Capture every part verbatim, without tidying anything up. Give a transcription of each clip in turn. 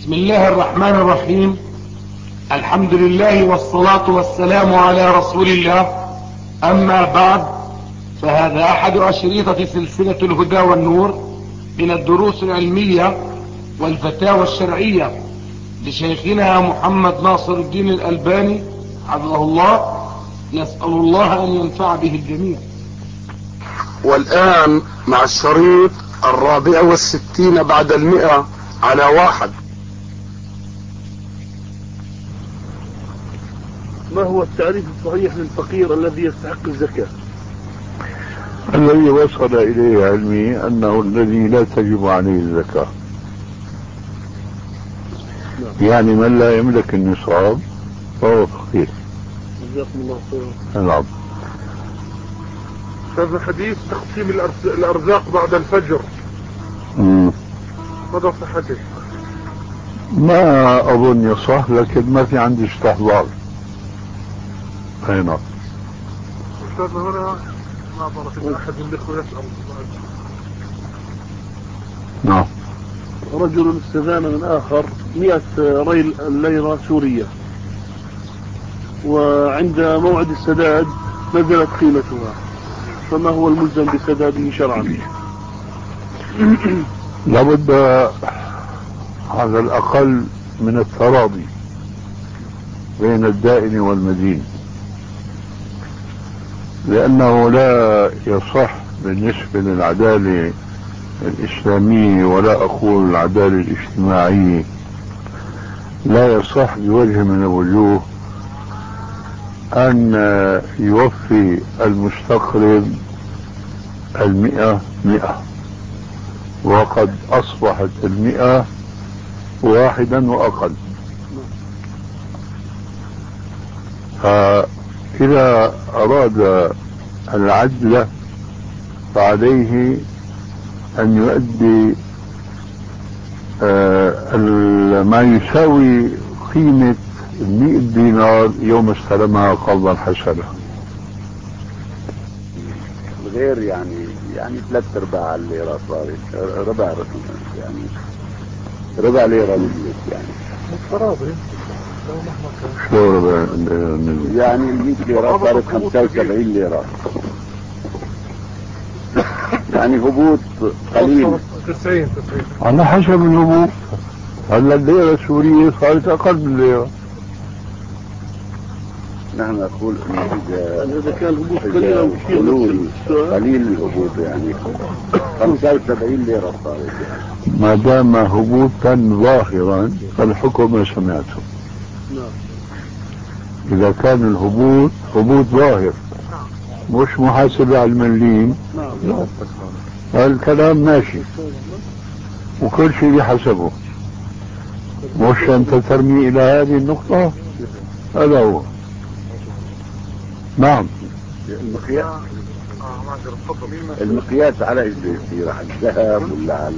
بسم الله الرحمن الرحيم. الحمد لله والصلاة والسلام على رسول الله. أما بعد، فهذا أحد أشريطة سلسلة الهدى والنور من الدروس العلمية والفتاوى الشرعية لشيخنا محمد ناصر الدين الألباني حفظه الله. نسأل الله أن ينفع به الجميع. والآن مع الشريط الرابع والستين بعد المئة على واحد. ما هو التعريف الصحيح للفقير الذي يستحق الزكاة؟ الذي وصل إليه علمي أنه الذي لا تجب عليه الزكاة، يعني من لا يملك النصاب فهو فقير. جزاكم الله خيرا. نعم. هذا حديث تقسيم الأرزاق بعد الفجر، مم. ماذا صحته؟ ما أظن يصح، لكن ما في عندي استحضار. أي نعم. أستاذ هنا نظرة أحد الأخوة يسأل. نعم. رجل استدان من آخر مئة ريل ليرة سورية، وعند موعد السداد نزلت قيمتها، فما هو الملزم بسداده شرعا؟ لابد على الأقل من التراضي بين الدائن والمدين، لأنه لا يصح بالنسبة للعدالة الإسلامية، ولا أقول العدالة الاجتماعية، لا يصح بوجه من الوجوه أن يوفي المستقرض المئة مئة وقد أصبحت المئة واحدا وأقل. فإذا أراد العدل فعليه أن يؤدي ما يساوي قيمة مئة دينار يوم استلمها قرضا حسنا، غير يعني يعني ثلاث ارباع الليرة صارت ربع رقم، يعني ربع ليرة نزلت، يعني التراضي شو ربع؟ يعني المئة ليرة صارت خمسة وسبعين ليرة، يعني هبوط قليل. تسعين تسعين على حسب الهبوط. هلا الليرة السورية صارت أقل من الليرة. نحن نقول إذا كان الهبوط قليل أو كثير، قليل الهبوط يعني خمسة وسبعين ليرة صارت، يعني ما دام هبوطا ظاهرا فالحكم ما سمعته. إذا كان الهبوط هبوط ظاهر مش محاسبة على المليم، الكلام ماشي وكل شيء بحسبه، مش أنت ترمي إلى هذه النقطة. هذا هو. نعم. المقياس المقياس على ايش بيصير؟ على الذهب ولا على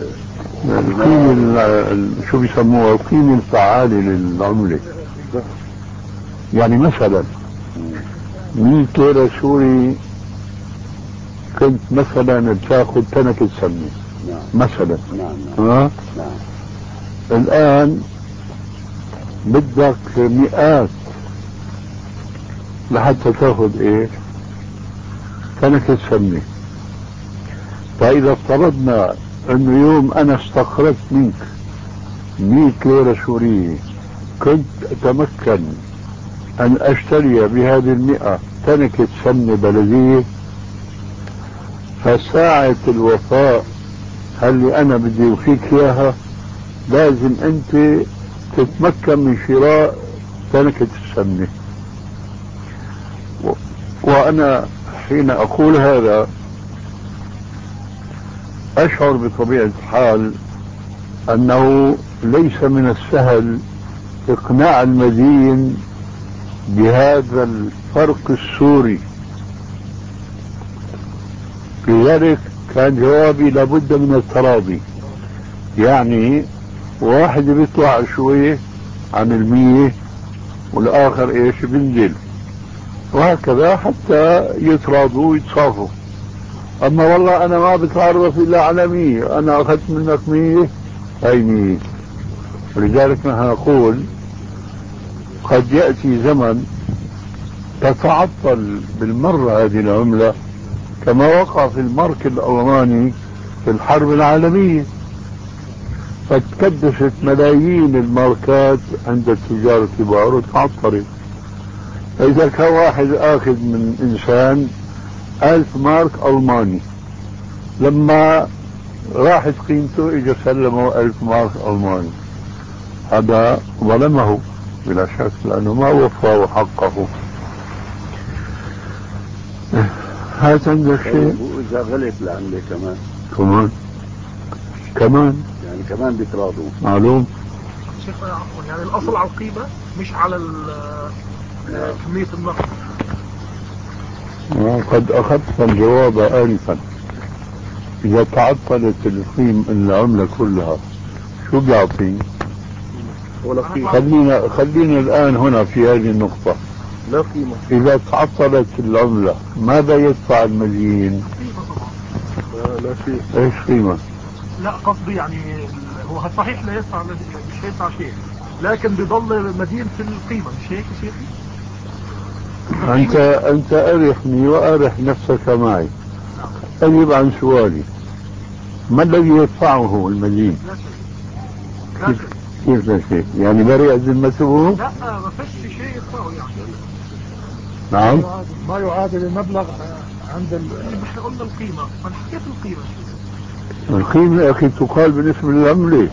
القيمة، شو بيسموها، القيمة الفعالة للعملة. يعني مثلا مئة ليرة سوري كنت مثلا بتاخذ تنكة سمنة مثلا. نعم ها؟ نعم. الآن بدك مئات لحتى تاخذ ايه؟ تنكة سمنة. فإذا افترضنا انه يوم انا استقرضت منك مئة ليرة سورية كنت اتمكن ان اشتري بهذه المئة تنكة سمنة بلدية، فساعة الوفاء اللي انا بدي اوفيك اياها لازم انت تتمكن من شراء تنكة السمنة. و... وانا حين اقول هذا اشعر بطبيعة الحال انه ليس من السهل اقناع المدين بهذا الفرق السوري. لذلك كان جوابي لابد من التراضي، يعني واحد بيطلع شوية عن المية والاخر ايش بنزل، وهكذا حتى يتراضوا ويتصافوا. اما والله انا ما بتعرف الا على مية، انا اخذت منك مية هاي مية، ولذلك نحن نقول قد يأتي زمن تتعطل بالمرة هذه العملة كما وقع في المارك الألماني في الحرب العالمية، فتكدست ملايين الماركات عند التجار الكبار وتعطلت. فإذا كان واحد آخذ من إنسان ألف مارك ألماني، لما راحت قيمته إجا سلمه ألف مارك ألماني، هذا ظلمه بلا شك لأنه ما وفاه حقه. هذا عندك شيء؟ وإذا غلط العملة كمان كمان كمان يعني كمان بيتراضوا. معلوم. شيخنا عفوا، يعني الأصل على القيمة مش على كمية النقد. قد أخذت الجواب آنفا. إذا تعطلت القيمة العملة كلها شو بيعطي؟ ولا قيمة. خلينا خلينا الآن هنا في هذه النقطة. لا قيمة. إذا تعطلت العملة ماذا يدفع المدين؟ لا شيء. ايش قيمة؟ لا قصدي يعني هو صحيح لا يدفع، مش هيدفع شيء، لكن بيضل مدين في القيمة، مش هيك يا شيخي؟ أنت أنت أرحني وأرح نفسك معي. أجب عن سؤالي، ما الذي يدفعه المدين؟ لا شيء. لا شيء. كيف لا شيء؟ يعني بريء ذمته؟ لا ما فيش شيء يدفعه يعني. نعم. ما يعادل المبلغ عند ال... احنا قلنا القيمة، ما حكيت القيمة. القيمة يا أخي تقال بالنسبة للعملة.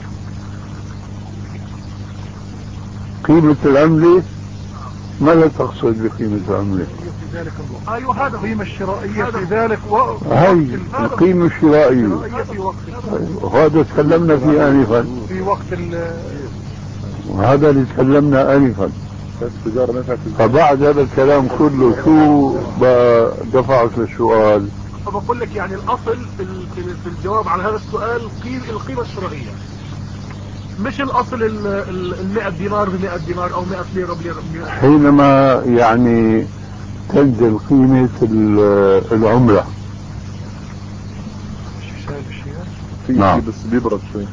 قيمة العملة ماذا تقصد بقيمة العملة؟ في ذلك الوقت. ايوه هذا القيمة الشرائية في ذلك وقت. هاي القيمة الشرائية في وقت. وهذا تكلمنا فيه آنفا. في وقت ال وهذا اللي تكلمنا آنفا. فبعد هذا الكلام كله شو دفعك للسؤال؟ فبقول لك يعني الأصل في في الجواب على هذا السؤال القيمة الشرائية، مش الأصل المئة دينار بمئة دينار أو مئة ليرة بليرة. حينما يعني تنزل قيمة العملة نعم بس بيبرد شوي.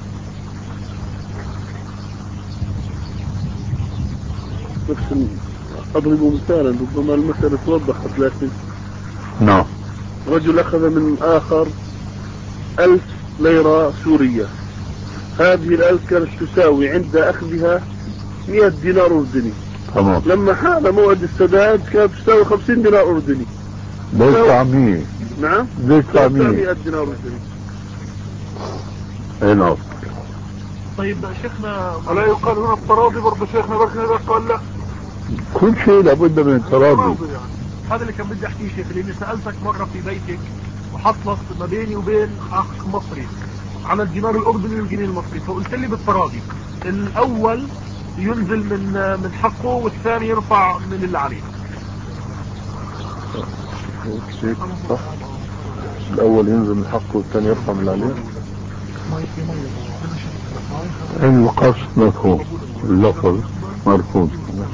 بس أضرب مثالا ربما المسألة توضحت، لكن نعم رجل أخذ من آخر ألف ليرة سورية، هذه الألف كانت تساوي عند أخذها مئة دينار أردني. تمام. لما حان موعد السداد كانت تساوي خمسين دينار أردني. بيدفع مية. نعم بيدفع مئة دينار أردني. اي نعم. طيب شيخنا ألا يقال هنا التراضي برضه شيخنا؟ بركنا إذا قال لا كل شيء لابد من التراضي. يعني. هذا اللي كان بدي احكيه شيخ، لاني سألتك مرة في بيتك وحصلت ما بيني وبين اخ مصري على الدينار الاردني والجنيه المصري، فقلت لي بالتراضي الاول ينزل من من حقه والثاني يرفع من اللي عليه. صح، الاول ينزل من حقه والثاني يرفع من اللي عليه. القصد مفهوم، اللفظ مرفوض.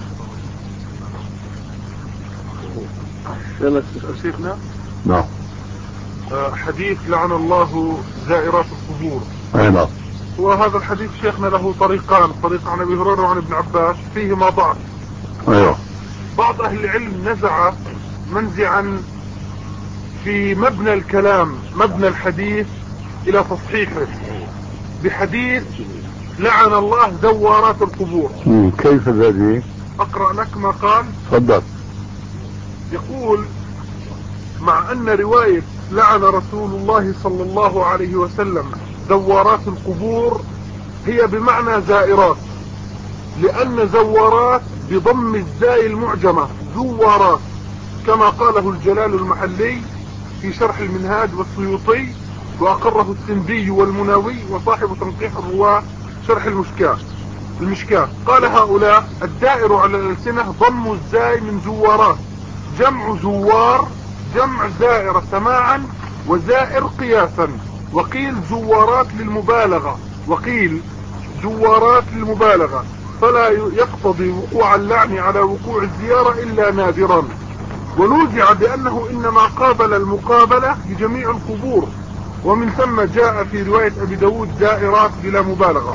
يلا شيخنا. نعم. حديث لعن الله زائرات القبور. اي نعم. وهذا الحديث شيخنا له طريقان، طريق عن ابي هريره وعن ابن عباس، فيهما ضعف. ايوه. بعض اهل العلم نزع منزعا في مبنى الكلام، مبنى الحديث، الى تصحيحه بحديث لعن الله زوارات القبور. كيف ذلك؟ اقرأ لك ما قال. تفضل. يقول: مع ان رواية لعن رسول الله صلى الله عليه وسلم زوارات القبور هي بمعنى زائرات، لان زوارات بضم الزاي المعجمة زوارات، كما قاله الجلال المحلي في شرح المنهاج والسيوطي، واقره السندي والمناوي وصاحب تنقيح الرواة شرح المشكاة المشكاة. قال هؤلاء: الدائر على الألسنة ضم الزاي من زوارات، جمع زوار جمع زائر سماعا وزائر قياسا، وقيل زوارات للمبالغة وقيل زوارات للمبالغة، فلا يقتضي وقوع اللعن على وقوع الزيارة إلا نادرا. ونوزع بأنه إنما قابل المقابلة بجميع القبور، ومن ثم جاء في رواية أبي داود زائرات بلا مبالغة.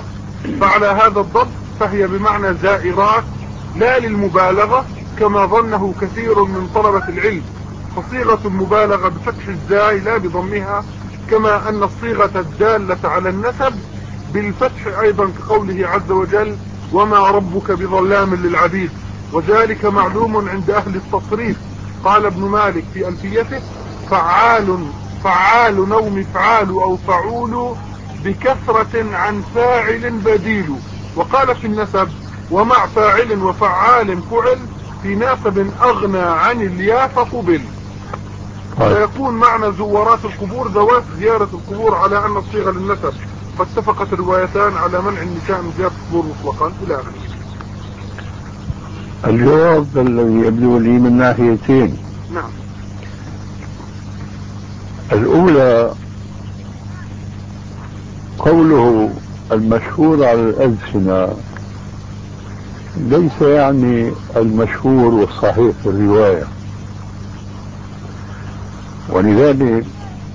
فعلى هذا الضبط فهي بمعنى زائرات لا للمبالغة كما ظنه كثير من طلبة العلم، فصيغة المبالغة بفتح الزاي لا بضمها، كما أن الصيغة الدالة على النسب بالفتح أيضا كقوله عز وجل وما ربك بظلام للعبيد، وذلك معلوم عند أهل التصريف. قال ابن مالك في ألفيته فعال فعال أو مفعال أو فعول بكثرة عن فاعل بديل. وقال في النسب ومع فاعل وفعال فعل في ناسب أغنى عن الياء فقبل. فيكون معنى زوارات القبور ذوات زيارة القبور على أن الصيغة للنسب، فاتفقت الروايتان على منع النساء من زيارة القبور مطلقا إلى آخره. الجواب الذي يبدو لي من ناحيتين. نعم. الأولى قوله المشهور على الألسنة ليس يعني المشهور والصحيح في الرواية، ولذلك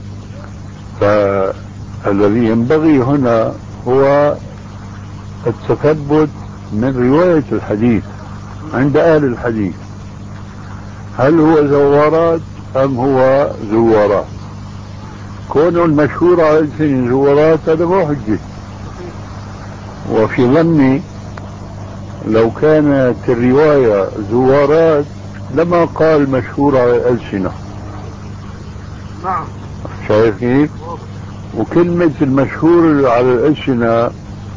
فالذي ينبغي هنا هو التثبت من رواية الحديث عند أهل الحديث، هل هو زوارات أم هو زوارات؟ كون المشهور على الألسنة زوارات هذا مو حجة. وفي ظني لو كانت الرواية زوارات لما قال مشهور على الألسنة. نعم. شايف كيف؟ وكلمة المشهور على الألسنة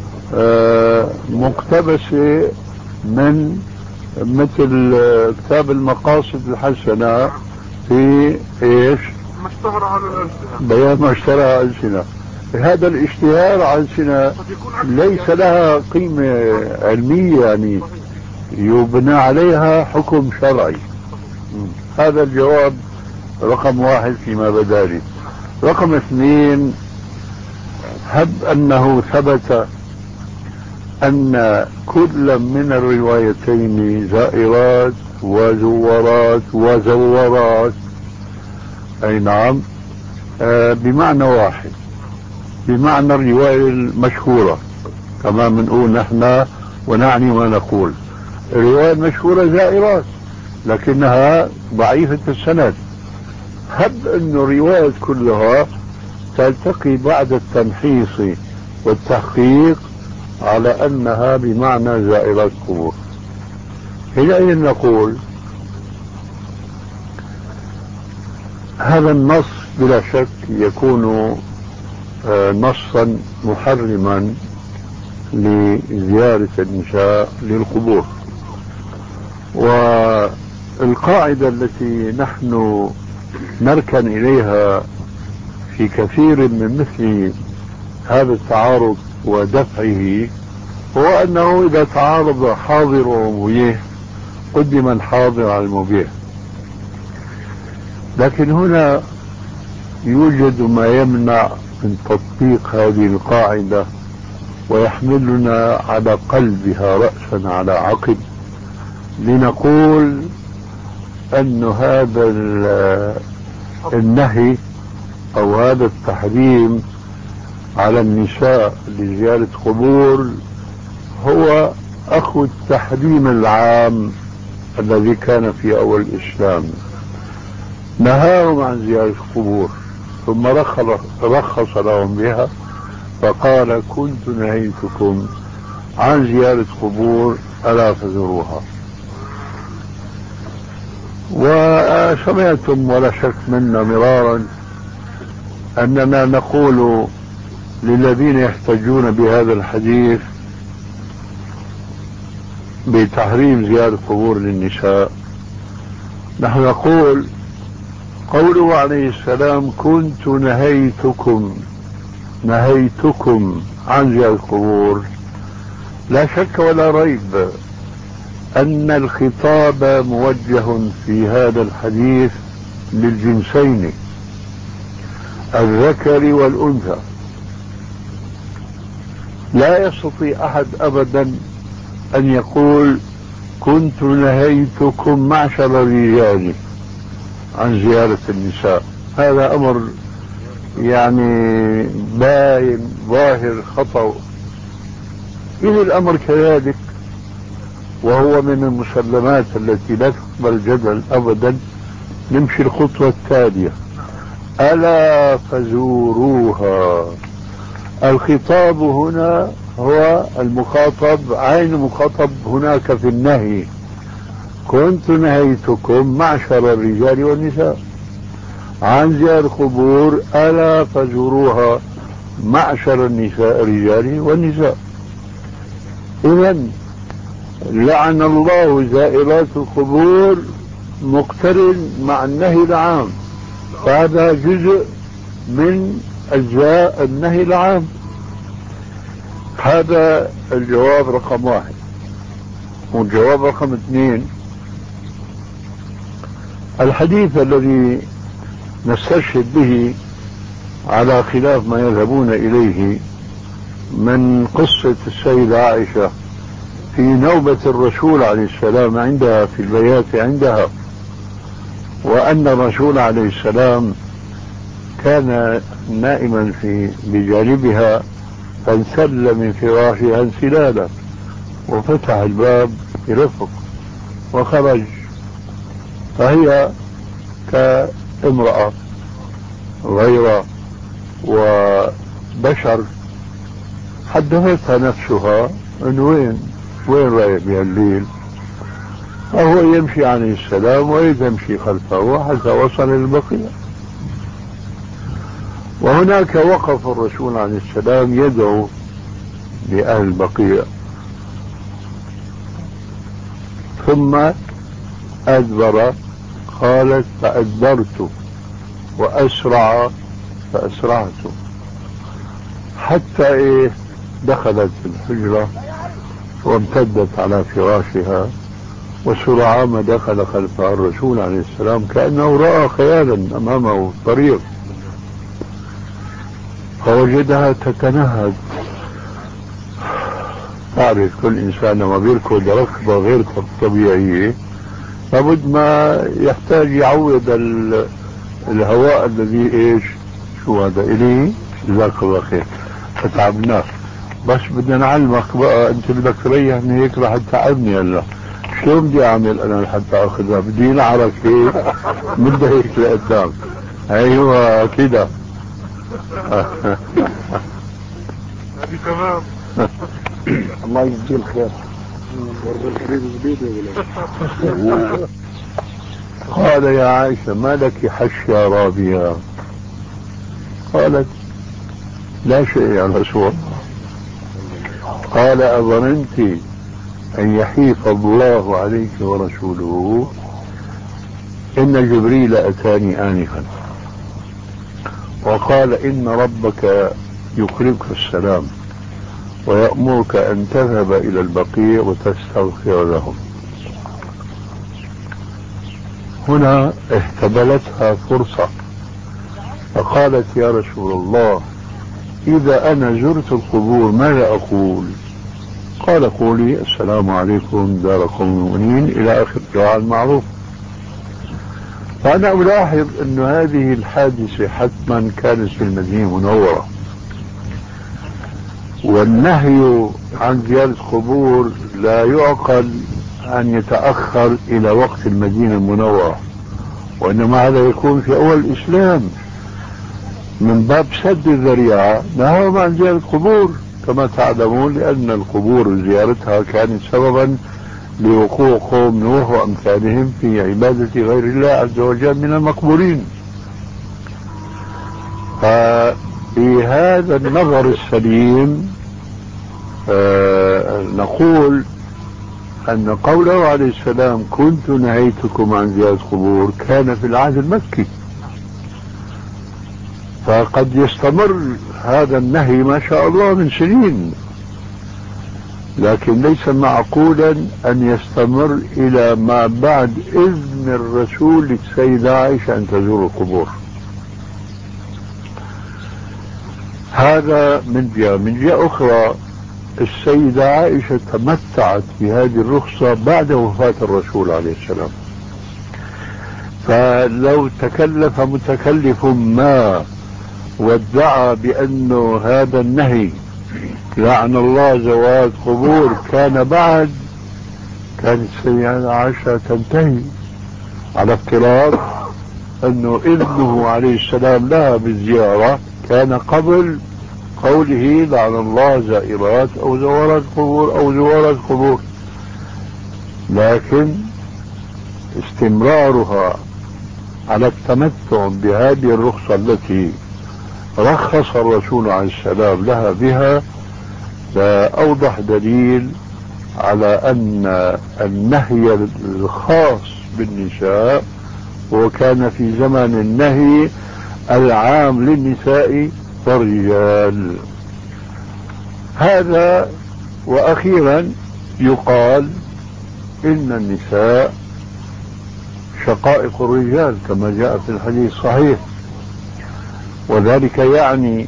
مقتبسة من مثل كتاب المقاصد الحسنة في ايش؟ ما اشتهر على الألسنة، بيان ما اشتهر على الألسنة. هذا الاشتهار على الألسنة ليس لها قيمة علمية يعني يبنى عليها حكم شرعي. هذا الجواب رقم واحد فيما بدا لي. رقم اثنين، هب أنه ثبت أن كل من الروايتين زائرات وزورات وزورات، أي نعم، آه بمعنى واحد، بمعنى الرواية المشهورة كما بنقول نحن ونعني ما نقول. الرواية المشهورة زائرات لكنها ضعيفة السند. هب أن الرواية كلها تلتقي بعد التمحيص والتحقيق على أنها بمعنى زائرات قبور. حينئذ نقول هذا النص بلا شك يكون نصا محرما لزيارة النساء للقبور. والقاعدة التي نحن نركن إليها في كثير من مثل هذا التعارض ودفعه هو أنه إذا تعارض حاضر ومبيح قدم الحاضر على المبيح. لكن هنا يوجد ما يمنع من تطبيق هذه القاعدة ويحملنا على قلبها رأسا على عقب لنقول أن هذا النهي أو هذا التحريم على النساء لزيارة قبور هو أخو التحريم العام الذي كان في أول الإسلام، نهاهم عن زيارة قبور ثم رخص لهم بها فقال كنت نهيتكم عن زيارة قبور ألا فزوروها. وسمعتم ولا شك منا مرارا أننا نقول للذين يحتجون بهذا الحديث بتحريم زيارة قبور للنساء، نحن نقول قوله عليه السلام كنت نهيتكم نهيتكم عن زيارة القبور، لا شك ولا ريب أن الخطاب موجه في هذا الحديث للجنسين الذكر والأنثى. لا يستطيع أحد أبدا أن يقول كنت نهيتكم معشر الرجال عن زيارة النساء. هذا أمر يعني باين ظاهر خطأ إذا الأمر كذلك وهو من المسلمات التي لا تقبل جدل أبدا، نمشي الخطوة التالية: ألا فزوروها. الخطاب هنا هو المخاطب، عين مخاطب هناك في النهي. كنت نهيتكم معشر الرجال والنساء عن زيارة القبور، ألا فزوروها معشر النساء الرجال والنساء. إذن لعن الله زائرات القبور مقترن مع النهي العام، فهذا جزء من أجزاء النهي العام. هذا الجواب رقم واحد. والجواب رقم اثنين: الحديث الذي نستشهد به على خلاف ما يذهبون إليه من قصة السيدة عائشة في نوبة الرسول عليه السلام عندها في البيات عندها، وأن الرسول عليه السلام كان نائما في بجانبها فانسل من فراشها انسلالا، وفتح الباب برفق وخرج، فهي كامرأة غير وبشر حدثتها نفسها ان وين وين رايح بهالليل، فهو يمشي عليه السلام وهي تمشي خلفه حتى وصل للبقيع. وهناك وقف الرسول عليه السلام يدعو لأهل البقيع، ثم أدبر. قالت: فأدبرت وأسرع فأسرعت، حتى إيه دخلت الحجرة وامتدت على فراشها، وسرعان ما دخل خلفها الرسول عليه السلام كأنه رأى خيالا أمامه الطريق، فوجدها تتنهد. تعرف كل إنسان لما بيركض ركضة غير طبيعية لابد ما يحتاج يعوض الهواء الذي ايش شو هذا إليه. جزاك الله خير، فتعبناك، بس بدنا نعلمك بقى، انت بدك تريح من هيك رح تتعبني هلا. شلون بدي اعمل انا لحتى اخذها؟ بدي نعرك هيك مده هيك لقدام. ايوه كده. هذه تمام. الله يجزيه الخير. قال: يا عائشة ما لك حشية رابية؟ قالت: لا شيء يا رسول الله. قال: أظننت أن يحيف الله عليك ورسوله؟ إن جبريل أتاني آنفا وقال إن ربك يقرئك السلام ويأمرك أن تذهب إلى البقيع وتستغفر لهم. هنا احتملتها فرصة فقالت: يا رسول الله، إذا أنا زرت القبور ماذا أقول؟ قال: قولي السلام عليكم دار قوم مؤمنين إلى آخر الدعاء المعروف. فأنا ألاحظ أن هذه الحادثة حتما كانت في المدينة المنورة، والنهي عن زيارة قبور لا يعقل أن يتأخر إلى وقت المدينة المنورة، وإنما هذا يكون في أول الإسلام من باب سد الذريعة. نهاهم عن زيارة قبور كما تعلمون، لأن القبور زيارتها كانت سببا لوقوع قوم نوح وأمثالهم في عبادة غير الله عز وجل من المقبورين. فبهذا النظر السليم آه نقول أن قوله عليه السلام كنت نهيتكم عن زيارة قبور كان في العهد المكي، فقد يستمر هذا النهي ما شاء الله من سنين، لكن ليس معقولا أن يستمر إلى ما بعد إذن الرسول للسيدة عائشة أن تزور القبور. هذا من جهة. من جهة أخرى السيدة عائشة تمتعت بهذه الرخصة بعد وفاة الرسول عليه السلام، فلو تكلف متكلف ما وادعى بأنه هذا النهي لعن الله زوات قبور كان بعد كانت السيدة عائشة تنتهي على افتراض انه ابنه عليه السلام لها بالزيارة كان قبل قوله لعن الله زائرات او زوارات قبور او زوارات قبور، لكن استمرارها على التمتع بهذه الرخصة التي رخص الرسول عليه السلام لها بها فأوضح دليل على أن النهي الخاص بالنساء وكان في زمن النهي العام للنساء والرجال. هذا وأخيرا يقال إن النساء شقائق الرجال كما جاء في الحديث الصحيح، وذلك يعني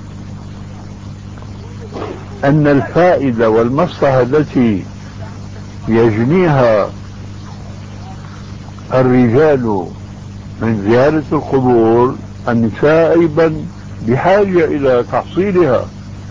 أن الفائدة والمصلحة التي يجنيها الرجال من زيارة القبور النساء أيضا بحاجة إلى تحصيلها،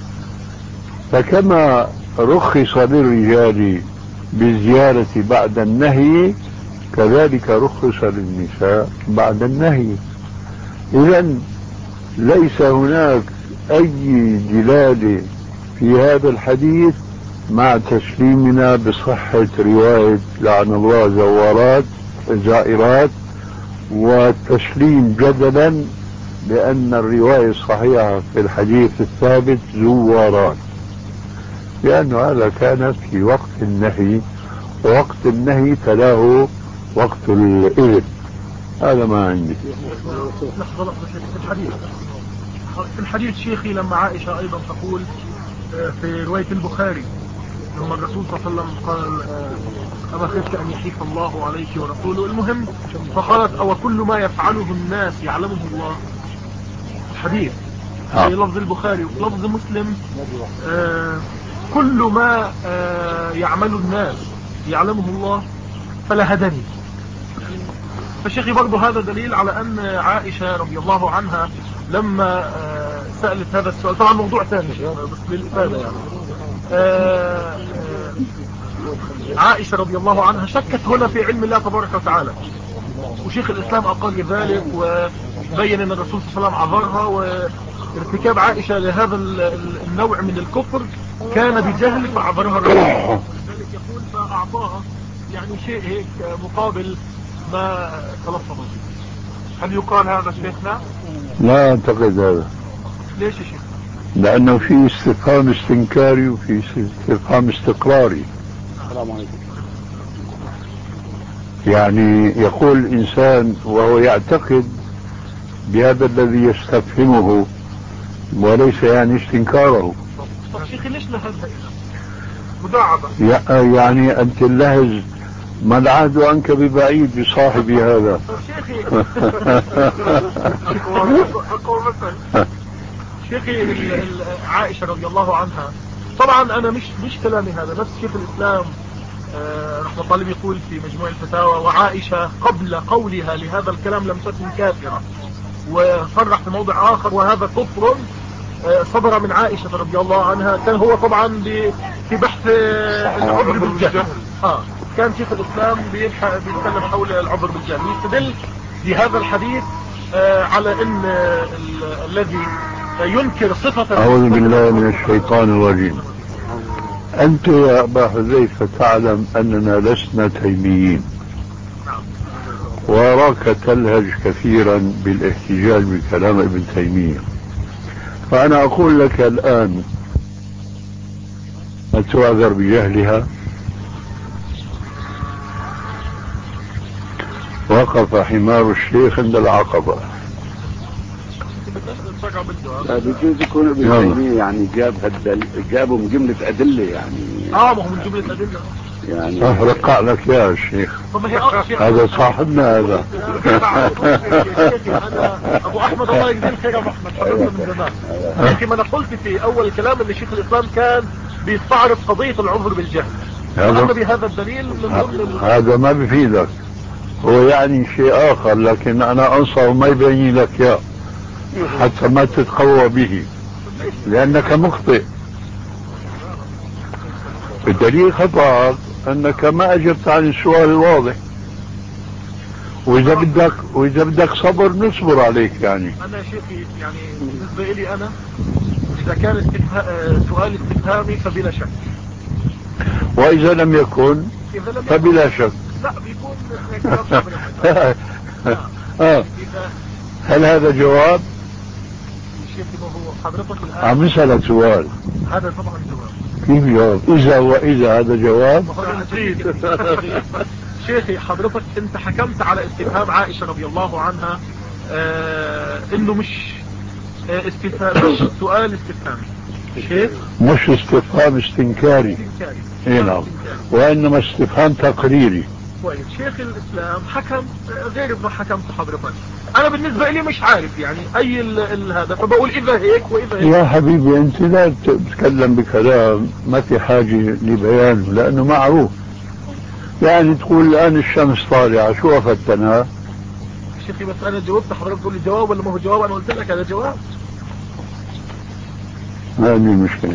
فكما رخص للرجال بالزيارة بعد النهي كذلك رخص للنساء بعد النهي. إذن ليس هناك أي دلالة في هذا الحديث مع تسليمنا بصحة رواية لعن الله زوارات زائرات، والتسليم جدلا بأن الرواية الصحيحة في الحديث الثابت زوارات، لأن هذا كان في وقت النهي، ووقت النهي تلاه وقت الإذن. هذا ما عندي. لحظة لحظة في الحديث في الحديث شيخي لما عائشة أيضا تقول في رواية البخاري لما الرسول صلى الله عليه وسلم قال أما خفت أن يحيف الله عليك ورسوله، المهم فقالت أو كل ما يفعله الناس يعلمه الله. الحديث في لفظ البخاري وفي لفظ مسلم آه كل ما آه يعمل الناس يعلمه الله فلهدني. فشيخي برضو هذا دليل على أن عائشة رضي الله عنها لما آه سألت هذا السؤال، طبعا موضوع ثاني بس للإفادة يعني آه آه عائشة رضي الله عنها شكت هنا في علم الله تبارك وتعالى، وشيخ الإسلام أقر ذلك وبين أن الرسول صلى الله عليه وسلم عذرها، وارتكاب عائشة لهذا النوع من الكفر كان بجهل فعذرها الرسول ذلك يقول فأعطاها يعني شيء هيك مقابل ما تلفظ به. هل يقال هذا شيخنا؟ لا أعتقد هذا. ليش يا شيخ؟ لأنه في استفهام استنكاري وفي استفهام استقراري. السلام عليكم. يعني يقول الإنسان وهو يعتقد بهذا الذي يستفهمه وليس يعني استنكاره. طب شيخي ليش لهذا مداعبة؟ يعني أنت اللهج ما العهد عنك ببعيد بصاحب هذا. شيخي شيخي عائشة رضي الله عنها طبعا أنا مش مش كلامي هذا، نفس شيخ الإسلام رحمة الله يقول في مجموع الفتاوى وعائشة قبل قولها لهذا الكلام لم تكن كافرة، وصرح في موضع آخر وهذا كفر صدر من عائشة رضي الله عنها. كان هو طبعا في بحث العذر بالجهل. آه كان شيخ الإسلام بيتكلم حول العذر بالجهل، يستدل بهذا الحديث آه على ان الذي ينكر صفة أعوذ بالله من الشيطان الرجيم. أنت يا أبا حذيفة تعلم أننا لسنا تيميين، وراك تلهج كثيرا بالاحتجاج بكلام ابن تيمية، فأنا أقول لك الآن أتعذر بجهلها؟ وقف حمار الشيخ عند العقبة. لا بيجوز يكون ابن تيمية يعني جاب هدل جابوا من جملة أدلة يعني اه ما هو من جملة أدلة يعني أفرق لك يا الشيخ هذا صاحبنا هذا. أنا أبو أحمد الله يجزيه خير أبو أحمد حضرته من زمان، لكن ما أنا قلت في أول الكلام أن شيخ الإسلام كان بيستعرض قضية العذر بالجهل، أما بهذا الدليل من ضمن هذا ما بفيدك، هو يعني شيء آخر، لكن أنا أنصح ما يبين لك يا حتى ما تتقوى به لأنك مخطئ. الدليل خطأك أنك ما أجبت عن السؤال الواضح، وإذا بدك وإذا بدك صبر نصبر عليك. يعني أنا يا شيخي يعني بالنسبة لي أنا إذا كان استفها... سؤال استفهامي فبلا شك، وإذا لم يكن إذا لم فبلا يكن شك. لا بيكون كلام صعب. آه. هل هذا جواب؟ شيخي ما هو حضرتك الآن عم نسألك سؤال، هذا طبعا جواب. كيف جواب؟ إذا وإذا هذا جواب. شيخي حضرتك انت حكمت على استفهام عائشة رضي الله عنها آه انه مش آه استفهام، مش سؤال استفهامي، شيخ مش استفهام استنكاري. استنكاري. اي نعم، وانما استفهام تقريري. كويس. شيخ الاسلام حكم غير ما حكمت حضرتك. انا بالنسبة لي مش عارف يعني اي ال ال هذا، فبقول اذا هيك واذا هيك. يا حبيبي انت لا تتكلم بكلام ما في حاجة لبيانه لانه معروف. يعني تقول الان الشمس طالعة، شو افدتنا؟ شيخي بس انا جاوبت، حضرتك تقول لي جواب ولا ما هو جواب؟ انا قلت لك هذا جواب. هذه المشكلة.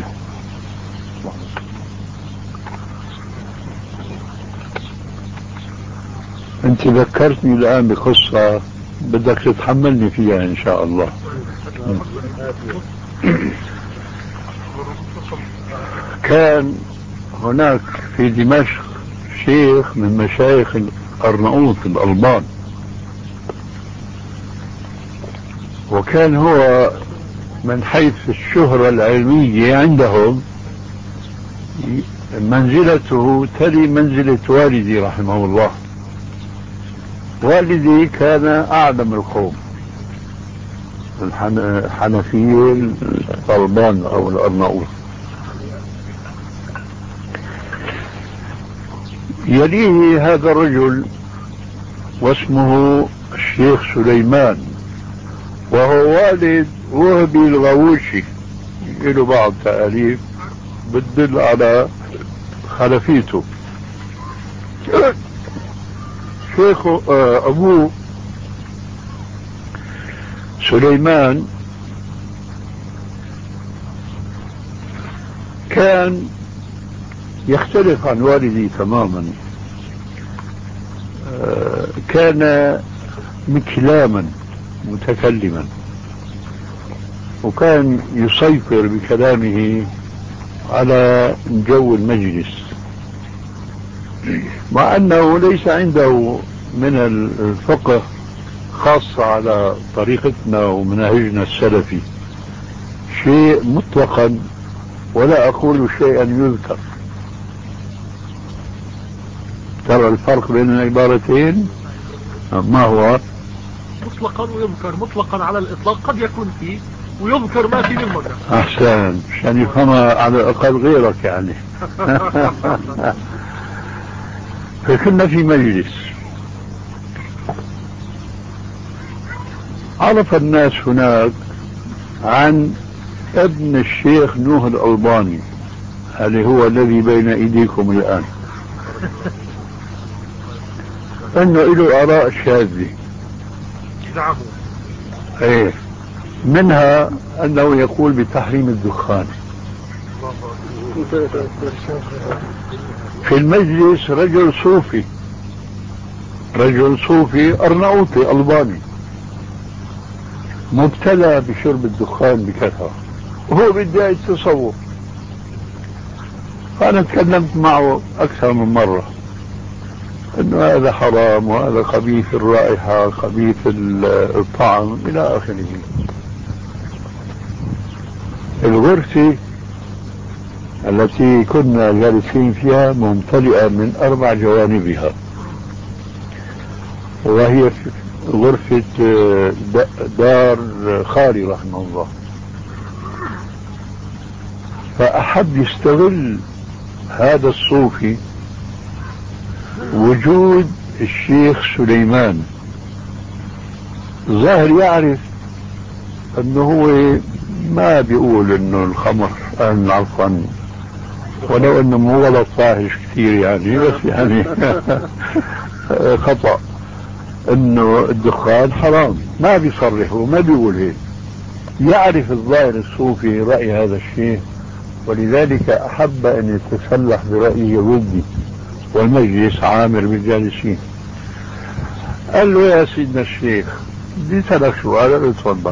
انت ذكرتني الان بقصة بدك تتحملني فيها ان شاء الله. كان هناك في دمشق شيخ من مشايخ الأرناؤوط الألبان، وكان هو من حيث الشهرة العلمية عندهم منزلته تلي منزلة والدي رحمه الله. والدي كان أعلم القوم الحنفيين الألبان أو الأرناؤوط. يليه هذا الرجل واسمه الشيخ سليمان، وهو والد وهبي الغووشي، له بعض تأليف بتدل على خلفيته. شيخ أبوه سليمان كان يختلف عن والدي تماما. كان مكلاما متكلما، وكان يسيطر بكلامه على جو المجلس، مع أنه ليس عنده من الفقه خاصة على طريقتنا ومناهجنا السلفي شيء مطلقا، ولا أقول شيئا يذكر. ترى الفرق بين العبارتين ما هو؟ مطلقا ويذكر. مطلقا على الإطلاق قد يكون فيه، ويذكر ما فيه بالمرة. أحسن، عشان يفهمها على الأقل غيرك يعني. فكنا في مجلس، عرف الناس هناك عن ابن الشيخ نوح الألباني، هذا هو الذي بين أيديكم الآن، أنه له آراء شاذة. زعموا ايه، منها أنه يقول بتحريم الدخان. في المجلس رجل صوفي، رجل صوفي أرناؤوطي ألباني مبتلى بشرب الدخان بكثرة، وهو بداية التصوف. فأنا تكلمت معه أكثر من مرة أنه هذا حرام وهذا خبيث الرائحة خبيث الطعم إلى آخره. الغرفة التي كنا جالسين فيها ممتلئة من أربع جوانبها، وهي غرفة دار خالي رحمه الله. فأحب يستغل هذا الصوفي وجود الشيخ سليمان، ظاهر يعرف انه هو ما بيقول انه الخمر ان عفوا، ولو انه مو غلط فاحش كثير يعني، بس يعني خطأ انه الدخان حرام، ما بيصرح وما بيقول هيك. يعرف الظاهر الصوفي رأي هذا الشيء ولذلك أحب أن يتسلح برأيه ودي، والمجلس عامر بالجالسين. قال له يا سيدنا الشيخ بدي أسألك سؤال. قال له تفضل.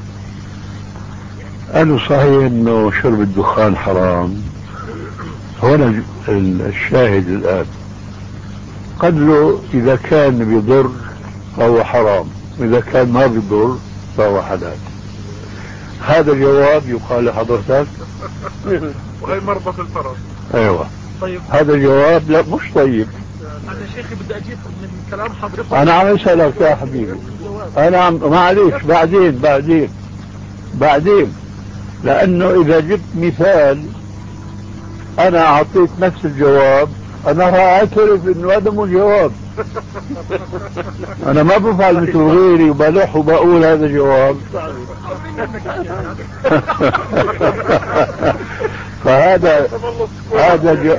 قال له صحيح انه شرب الدخان حرام؟ هنا الشاهد الآن. قال له إذا كان بيضر فهو حرام، وإذا كان ما بيضر فهو حلال. هذا جواب يقال لحضرتك؟ وهي مربط الفرس. ايوه. طيب هذا جواب لا مش طيب. انا شيخي بدي اجيب من كلام حضرتك. انا عم اسالك يا حبيبي، انا عم معليش بعدين بعدين بعدين لانه اذا جبت مثال انا اعطيت نفس الجواب انا راح اعترف انه هذا مو جواب. انا ما بفعل مثل غيري وبلح وبقول هذا جواب. فهذا هذا جو...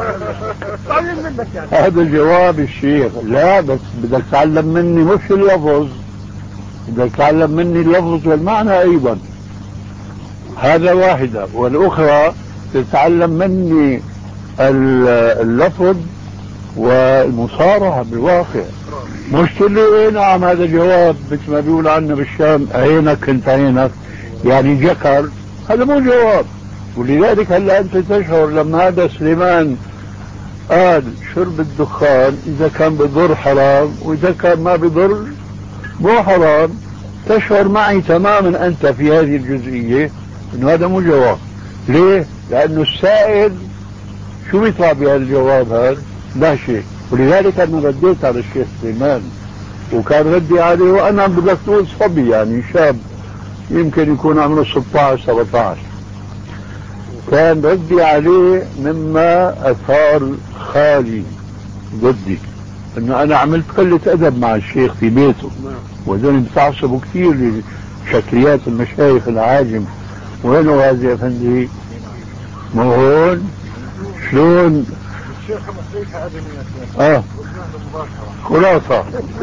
هذا جواب الشيخ. لا بس بدك تعلم مني مش اللفظ، بدك تعلم مني اللفظ والمعنى ايضا. هذا واحدة، والاخرى تتعلم مني اللفظ والمصارعة بالواقع. مش تقول لي نعم هذا جواب مثل ما بيقول عنا بالشام عينك انت عينك يعني جكر، هذا مو جواب. ولذلك هلا انت تشعر لما هذا سليمان قال شرب الدخان اذا كان بضر حرام واذا كان ما بضر مو حرام، تشعر معي تماما انت في هذه الجزئية انه هذا مو جواب. ليه؟ لانه السائل شو بيطلع بهذا الجواب هذا؟ لا شيء. ولذلك انا رديت على الشيخ سليمان وكان ردي عليه وانا بدك تقول صبي يعني شاب يمكن يكون عمره ستة عشر سبعة عشر. كان ردي عليه مما اثار خالي ضدي انه انا عملت قلة ادب مع الشيخ في بيته، وهذول بتعصبوا كثير لشكليات المشايخ العاجم. وين هو هذا يا افندي؟ مو هون؟ شلون؟ الشيخ مسيح هذا من اه خلاصة.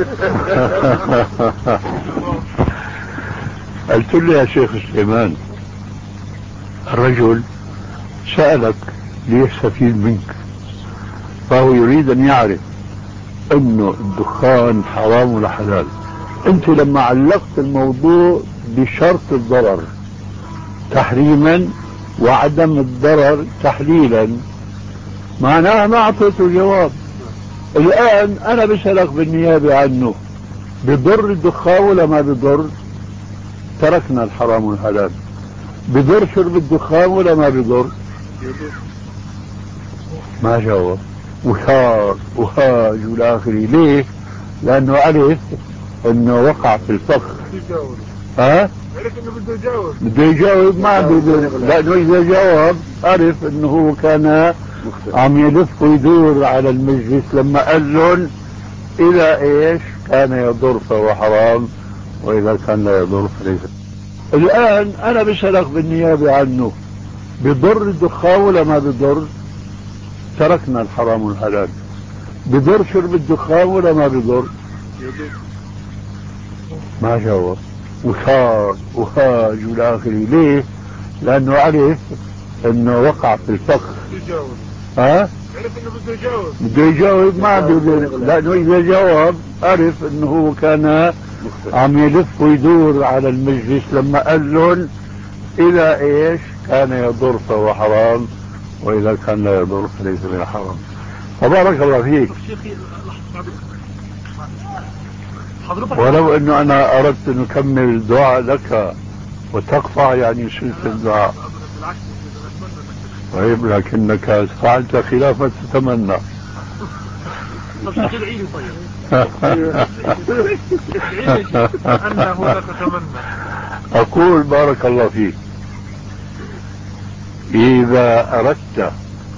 قلت له يا شيخ سليمان الرجل سألك ليستفيد منك، فهو يريد ان يعرف انه الدخان حرام ولا حلال. انت لما علقت الموضوع بشرط الضرر تحريما وعدم الضرر تحليلا معناها ما اعطيته جواب. الان انا بسألك بالنيابة عنه بضر الدخان ولا ما بضر؟ تركنا الحرام والحلال. بضر شرب الدخان ولا ما بضر؟ ما جاوب وثار وهاج والآخر. ليه؟ لأنه عرف أنه وقع في الفخ. ها؟ عرف أنه بده يجاوب. بده يجاوب ما بده، لأنه إذا جاوب عرف أنه هو كان عم يلف ويدور على المجلس لما قال لهم إذا إيش كان يضر فهو حرام وإذا كان لا يضر فليس. الآن أنا بسألك بالنيابة عنه بضر الدخان ولا ما بضر؟ تركنا الحرام والحلال. بضر شرب الدخان ولا ما بضر؟ ما جاوب وثار وهاج والآخر. ليه؟ لأنه عرف أنه وقع في الفخ. ها؟ عرف أنه بده يجاوب. بده يجاوب ما بده، لأنه إذا جاوب عرف أنه هو كان عم يلف ويدور على المجلس لما قال لهم إذا إيش كان يضر فهو حرام وإذا كان لا يضر فليس من حرام. فبارك الله فيك. ولو أنه أنا أردت أن أكمل الدعاء لك وتقطع يعني سلسلة الدعاء. طيب لكنك فعلت خلاف ما تتمنى. تدعي لي طيب. أنه لا تتمنى. أقول بارك الله فيك إذا أردت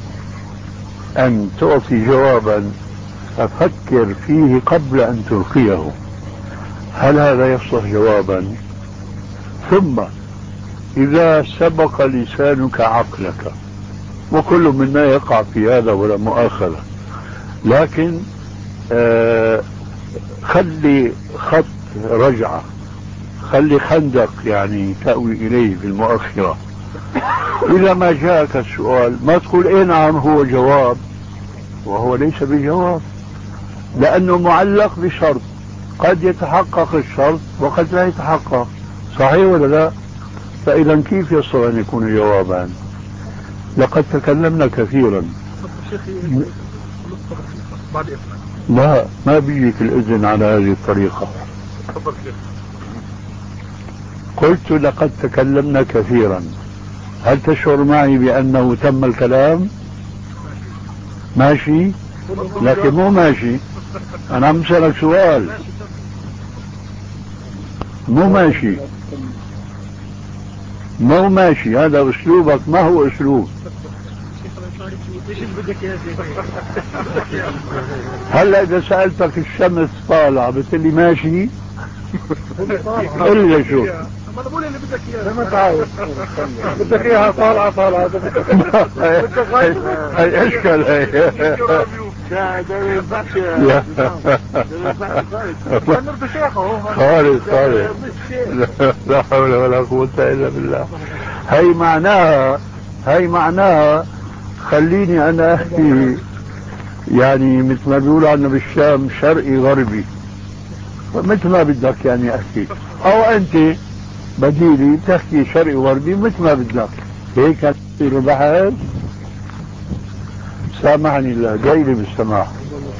أن تعطي جوابا ففكر فيه قبل أن تلقيه، هل هذا يصلح جوابا؟ ثم إذا سبق لسانك عقلك، وكل منا يقع في هذا ولا مؤاخذة، لكن آه خلي خط رجعة، خلي خندق يعني تأوي إليه في المؤخرة. إذا ما جاءك السؤال ما تقول إيه نعم هو جواب وهو ليس بجواب، لأنه معلق بشرط قد يتحقق الشرط وقد لا يتحقق. صحيح ولا لا؟ فإذا كيف يصل أن يكون جوابا؟ لقد تكلمنا كثيرا. لا، ما بيجيك الإذن على هذه الطريقة. قلت لقد تكلمنا كثيرا، هل تشعر معي بأنه تم الكلام؟ ماشي، لكن مو ماشي. أنا عم بسألك سؤال، مو ماشي مو ماشي. هذا أسلوبك ما هو أسلوب. هلا إذا سألتك الشمس طالعة بتقلي ماشي؟ قل لي شو. ما انا بقول اللي بدك اياه ما تعود بدك اياها طالعه طالعه هي اشكال هي. لا ده ما ينفعش خالص خالص. لا حول ولا قوة إلا بالله. هي معناها هي معناها خليني أنا أحكي يعني مثل ما بيقولوا عنا بالشام شرقي غربي، مثل ما بدك يعني أحكي، أو أنت بديلي تحكي شرقي غربي مثل ما بدك. هيك تصير البحث. سامحني الله، جاي لي بالسماح.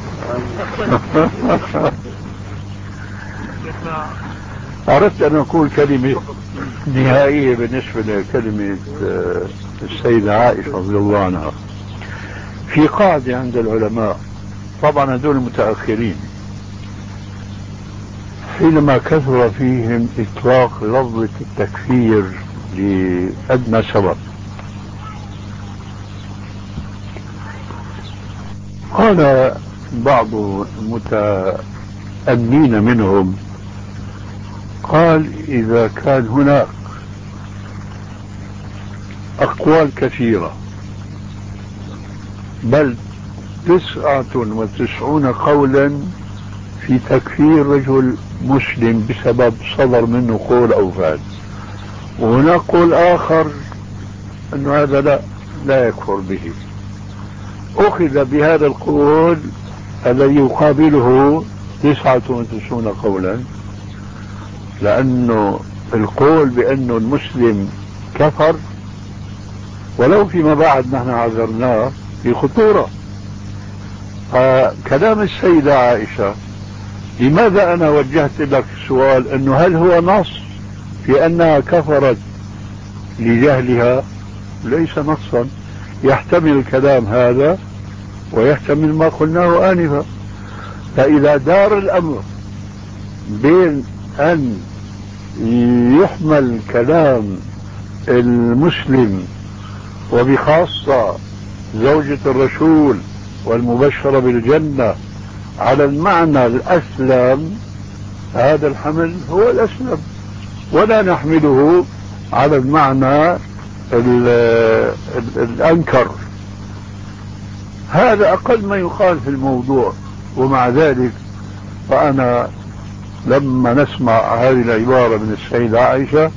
أردت أن أقول كلمة نهائية بالنسبة لكلمة السيدة عائشة رضي الله عنها. في قاعدة عند العلماء، طبعا هذول المتأخرين، حينما كثر فيهم إطلاق لفظة التكفير لأدنى سبب، قال بعض المتأمين منهم، قال إذا كان هناك أقوال كثيرة بل تسعة وتسعون قولا في تكفير رجل مسلم بسبب صدر منه قول أو فعل، وهناك قول آخر أنه هذا لا لا يكفر به، أخذ بهذا القول الذي يقابله تسعة وتسعون قولا، لأنه القول بأنه المسلم كفر ولو فيما بعد نحن عذرناه في خطورة. فكلام السيدة عائشة، لماذا أنا وجهت لك السؤال أنه هل هو نص في أنها كفرت لجهلها؟ ليس نصا، يحتمل الكلام هذا ويحتمل ما قلناه آنفا. فإذا دار الأمر بين أن يحمل كلام المسلم وبخاصة زوجة الرسول والمبشرة بالجنة على المعنى الأسلم، هذا الحمل هو الأسلم، ولا نحمله على المعنى الأنكر. هذا أقل ما يقال في الموضوع. ومع ذلك فأنا لما نسمع هذه العبارة من السيدة عائشة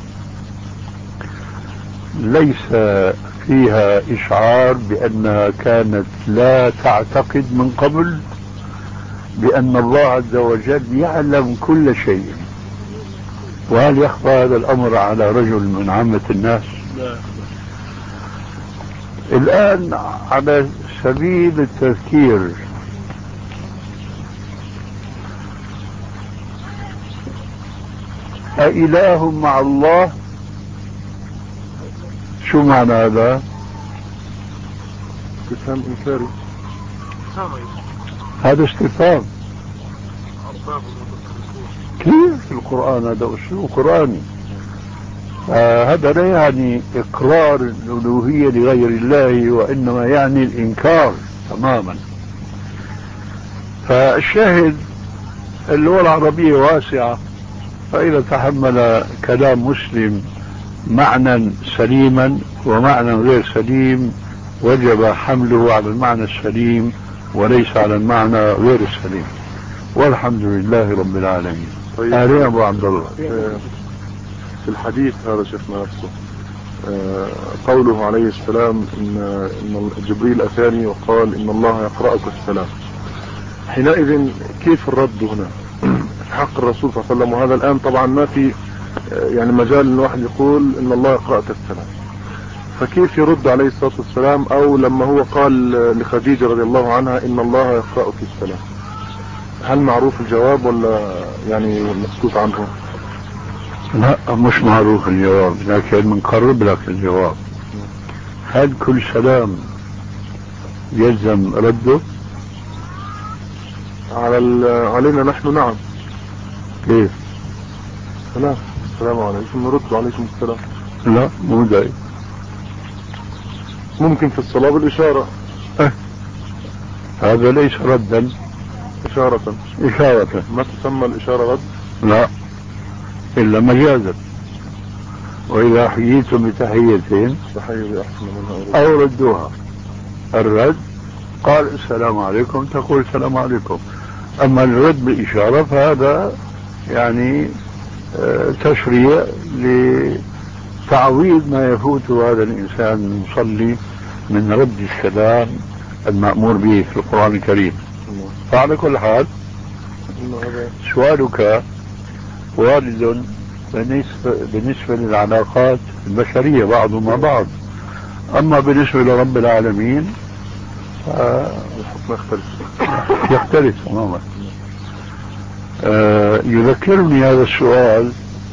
ليس فيها إشعار بأنها كانت لا تعتقد من قبل بأن الله عز وجل يعلم كل شيء. وهل يخفى هذا الأمر على رجل من عامة الناس؟ لا. الآن على سبيل التذكير، أإله مع الله؟ شو معنى هذا؟ استفهام إنكاري. هذا استفهام كيف في القرآن؟ هذا أسلوب قرآني. آه هذا لا يعني إقرار الألوهية لغير الله، وإنما يعني الإنكار تماما. فالشاهد اللغة العربية واسعة، فإذا تحمل كلام مسلم معنى سليما ومعنى غير سليم وجب حمله على المعنى السليم وليس على المعنى غير السليم، والحمد لله رب العالمين. طيب أهلا أبو عبد الله. في الحديث هذا شيخنا نفسه قوله عليه السلام إن, إن جبريل أتاني وقال إن الله يقرأك السلام. حينئذ كيف الرد هنا في حق الرسول صلى الله عليه وسلم؟ وهذا الآن طبعا ما في يعني مجال ان الواحد يقول إن الله يقرأك السلام، فكيف يرد عليه الصلاة والسلام؟ أو لما هو قال لخديجة رضي الله عنها إن الله يقرأك السلام، هل معروف الجواب ولا يعني مسكوت عنه؟ لا مش معروف الجواب، لكن بنقرب لك الجواب. هل كل سلام يلزم رده؟ على علينا نحن نعم. كيف؟ سلام السلام عليكم نرد عليكم السلام. لا مو دايم، ممكن في الصلاة بالإشارة. أه. هذا ليس ردا، إشارة. إشارة. ما تسمى الإشارة رد؟ لا إلا مجازا. وإذا حييتم بتحيتين أو ردوها. الرد قال السلام عليكم تقول السلام عليكم. أما الرد بالإشارة فهذا يعني تشريع لتعويض ما يفوت هذا الإنسان المصلي من رد السلام المأمور به في القرآن الكريم. فعلى كل حال سؤالك وارد بالنسبة, بالنسبة للعلاقات البشرية بعض مع بعض، أما بالنسبة لرب العالمين يختلف يختلف تماما. آه يذكرني هذا السؤال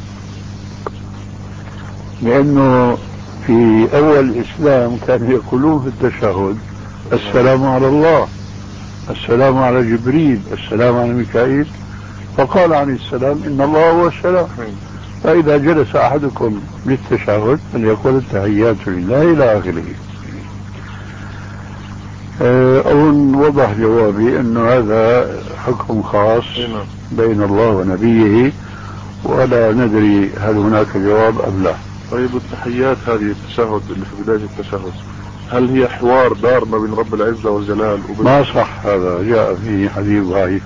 لأنه في أول الإسلام كانوا يقولون في التشهد السلام على الله، السلام على جبريل، السلام على ميكائيل، فقال عن السلام إن الله هو السلام. فإذا جلس أحدكم للتشهد فليقول التحيات لله إلى آخره. أظن وضح جوابي أنه هذا حكم خاص بين الله ونبيه، ولا ندري هل هناك جواب أم لا. طيب التحيات هذه التشهد اللي في بداية التشهد هل هي حوار دار ما بين رب العزة والجلال وبين... ما صح، هذا جاء في حديث ضعيف.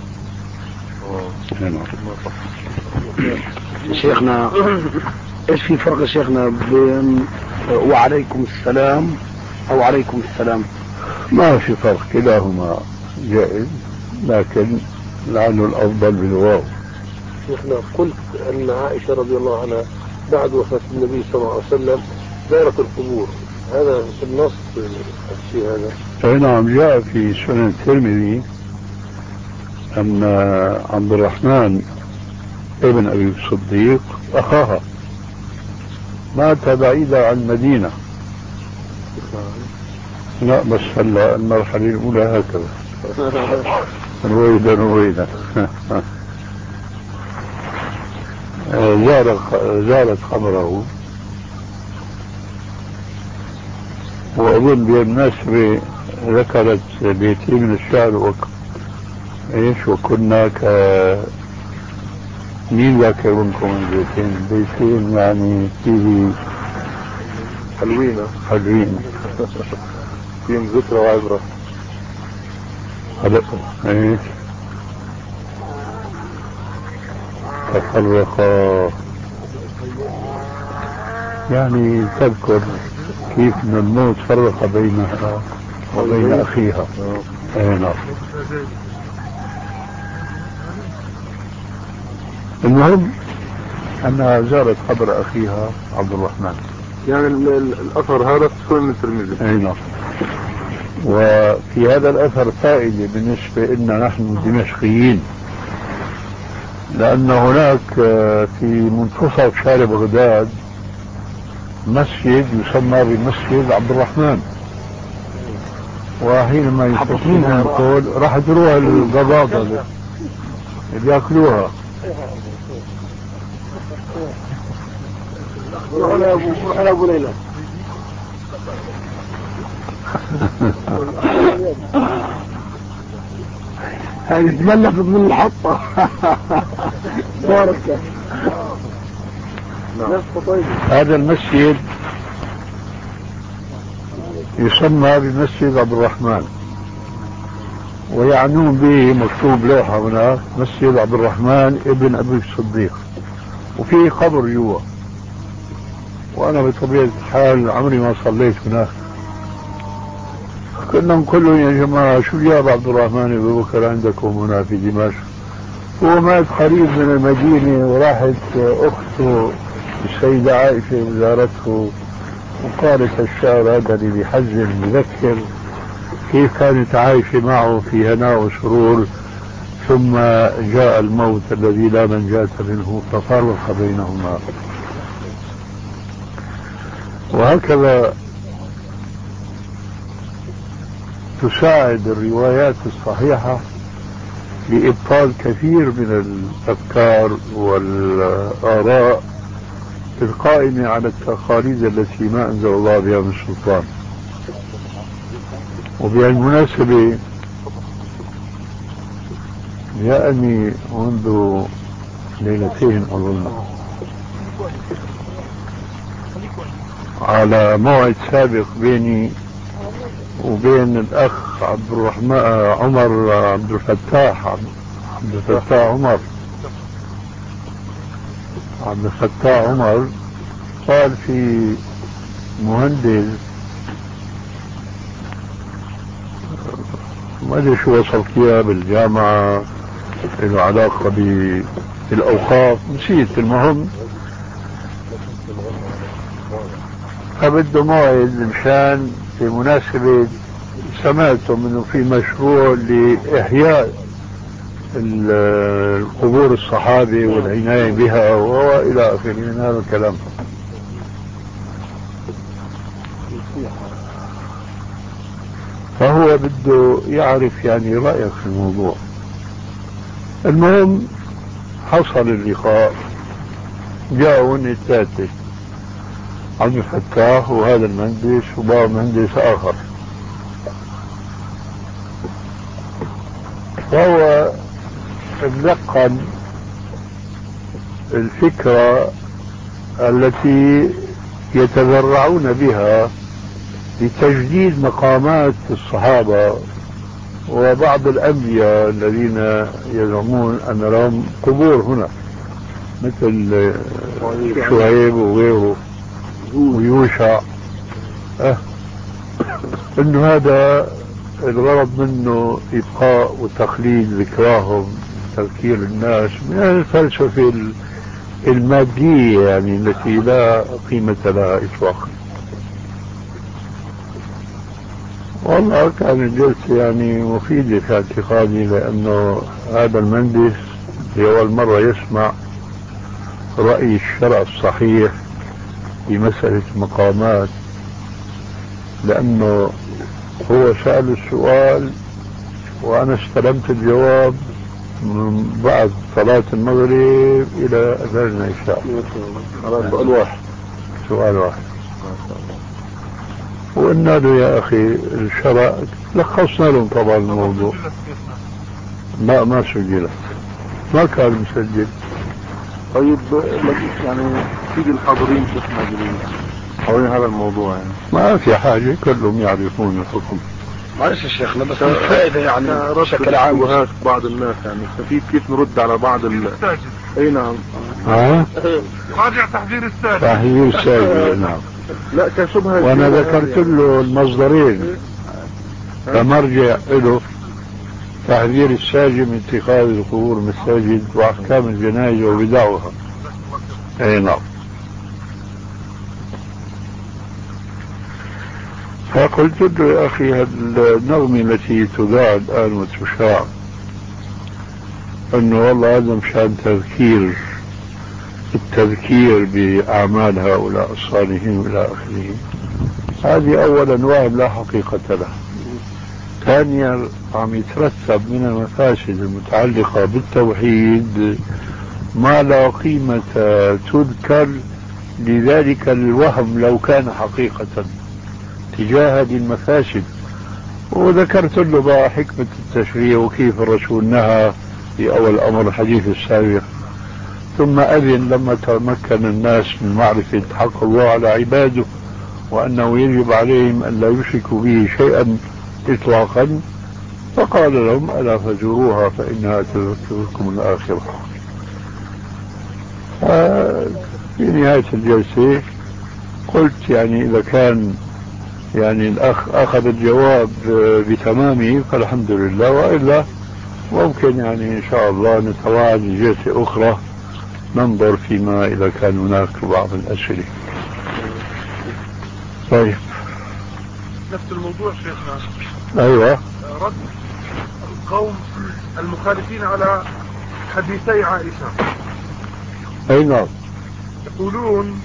شيخنا ايش في فرق شيخنا بين وعليكم السلام او عليكم السلام؟ ما في فرق، كلاهما جائز، لكن لعله الافضل بالواو. شيخنا قلت ان عائشة رضي الله عنها بعد وفاة النبي صلى الله عليه وسلم زارت القبور، هذا في النص الشيء هذا؟ اي نعم، جاء في سنن الترمذي ان عبد الرحمن ابن ابي الصديق اخاها مات بعيدا عن المدينة. لا بس هلا المرحلة الأولى هكذا رويدا رويدا. زارت زارت قبره، وأظن بالمناسبة ذكرت بيتين من الشعر وك... ايش وكنا ك مين ذاكر منكم البيتين؟ بيتين يعني فيه حلوين حلوين فيهم ذكرى وعبرة. هلا ايش تفرقا، يعني تذكر كيف ان الموت فرق بينها وبين اخيها. اي نعم. المهم انها زارت قبر اخيها عبد الرحمن. يعني الاثر هذا في سنن الترمذي. اي نعم. وفي هذا الاثر فائده بالنسبه لنا نحن دمشقيين، لان هناك في منتصف شارع بغداد مسجد يسمى بمسجد عبد الرحمن، وحينما يفتحون يقول راح تروح القباضه اللي بياكلوها. روح على ابو ليلى. هذه تملفت من الحطة. بارك. هذا المسجد يسمى بمسجد عبد الرحمن، ويعنون به مكتوب لوحة هناك مسجد عبد الرحمن ابن ابي الصديق، وفيه قبر جوا. وأنا بطبيعة الحال عمري ما صليت هناك. كنا نقول له يا جماعة شو جاب عبد الرحمن أبو بكر عندكم هنا في دمشق؟ هو مات قريب من المدينة، وراحت أخته السيدة عائشة وزارته وقالت الشعر هذا اللي بيحزن بذكر كيف كانت عايشة معه في هناء وسرور، ثم جاء الموت الذي لا منجاة منه ففرق بينهما. وهكذا تساعد الروايات الصحيحة لإبطال كثير من الأفكار والآراء القائمة على التقاليد التي ما أنزل الله بها من سلطان. وبالمناسبة جاءني منذ ليلتين أظن على موعد سابق بيني وبين الأخ عبد الرحمن عمر عبد الفتاح عبد الفتاح عمر عبد الفتاح عمر قال في مهندس ما ادري شو وصلت اياه بالجامعة له علاقة بالأوقاف نسيت، المهم فبده موعد مشان في مناسبة سمعتم انه في مشروع لإحياء القبور الصحابة والعناية بها وإلى آخره من هذا الكلام. فهو بده يعرف يعني رأيك في الموضوع. المهم حصل اللقاء، جاءوا الثلاثة عبد الفتاح وهذا المهندس وبعض مهندس آخر، فهو تلقن الفكرة التي يتذرعون بها لتجديد مقامات الصحابة وبعض الأنبياء الذين يزعمون أن لهم قبور هنا مثل شعيب وغيره ويوشع، أه إنه هذا الغرض منه إبقاء وتخليد ذكراهم، تذكير الناس من الفلسفة المادية يعني التي لا قيمة لها إطلاقا. والله كان الجلسة يعني مفيدة في اعتقادي، لأنه هذا المهندس لأول مرة يسمع رأي الشرع الصحيح في مسألة المقامات، لأنه هو سأل السؤال وأنا استلمت الجواب من بعد صلاة المغرب إلى أذان العشاء. سؤال واحد سؤال واحد وقلنا له يا أخي الشرع، لخصنا لهم طبعا الموضوع. ما ما سجلت، ما كان مسجل. طيب يعني سيدي الحاضرين شفنا حوالين هذا الموضوع يعني ما في حاجة، كلهم يعرفون الحكم. معلش يا شيخنا بس الفائدة يعني بشكل عام وهات بعض الناس يعني نستفيد كيف نرد على بعض ال اي نعم ها راجع تحذير الساجد تحذير الساجد نعم. لا كشبهة، وانا ذكرت له المصدرين كمرجع له، تحذير الساجد من اتخاذ القبور مساجد واحكام الجنائز وبدعها. اي نعم. فقلت له يا أخي النغمة التي تذاع الآن وتشاع أنه والله هذا مشان تذكير التذكير بأعمال هؤلاء الصالحين وإلى آخره، هذه أولا وهم لا حقيقة له. ثانيا عم يترتب من المفاسد المتعلقة بالتوحيد ما لا قيمة تذكر لذلك الوهم لو كان حقيقة تجاه هذه المفاسد. وذكرت له بقى حكمة التشريع وكيف الرسول نهى في أول أمر الحديث السابق، ثم أذن لما تمكن الناس من معرفة حق الله على عباده وأنه يجب عليهم أن لا يشركوا به شيئا إطلاقا، فقال لهم ألا فزوروها فإنها تذكركم الآخرة. في نهاية الجلسة قلت يعني إذا كان يعني الأخ أخذ الجواب بتمامه فالحمد لله، وإلا ممكن يعني إن شاء الله نتواعد جهة أخرى ننظر فيما إذا كان هناك بعض الأسئلة. طيب نفس الموضوع شيخنا. أيوة. رد القوم المخالفين على حديثي عائشة. أي نعم. يقولون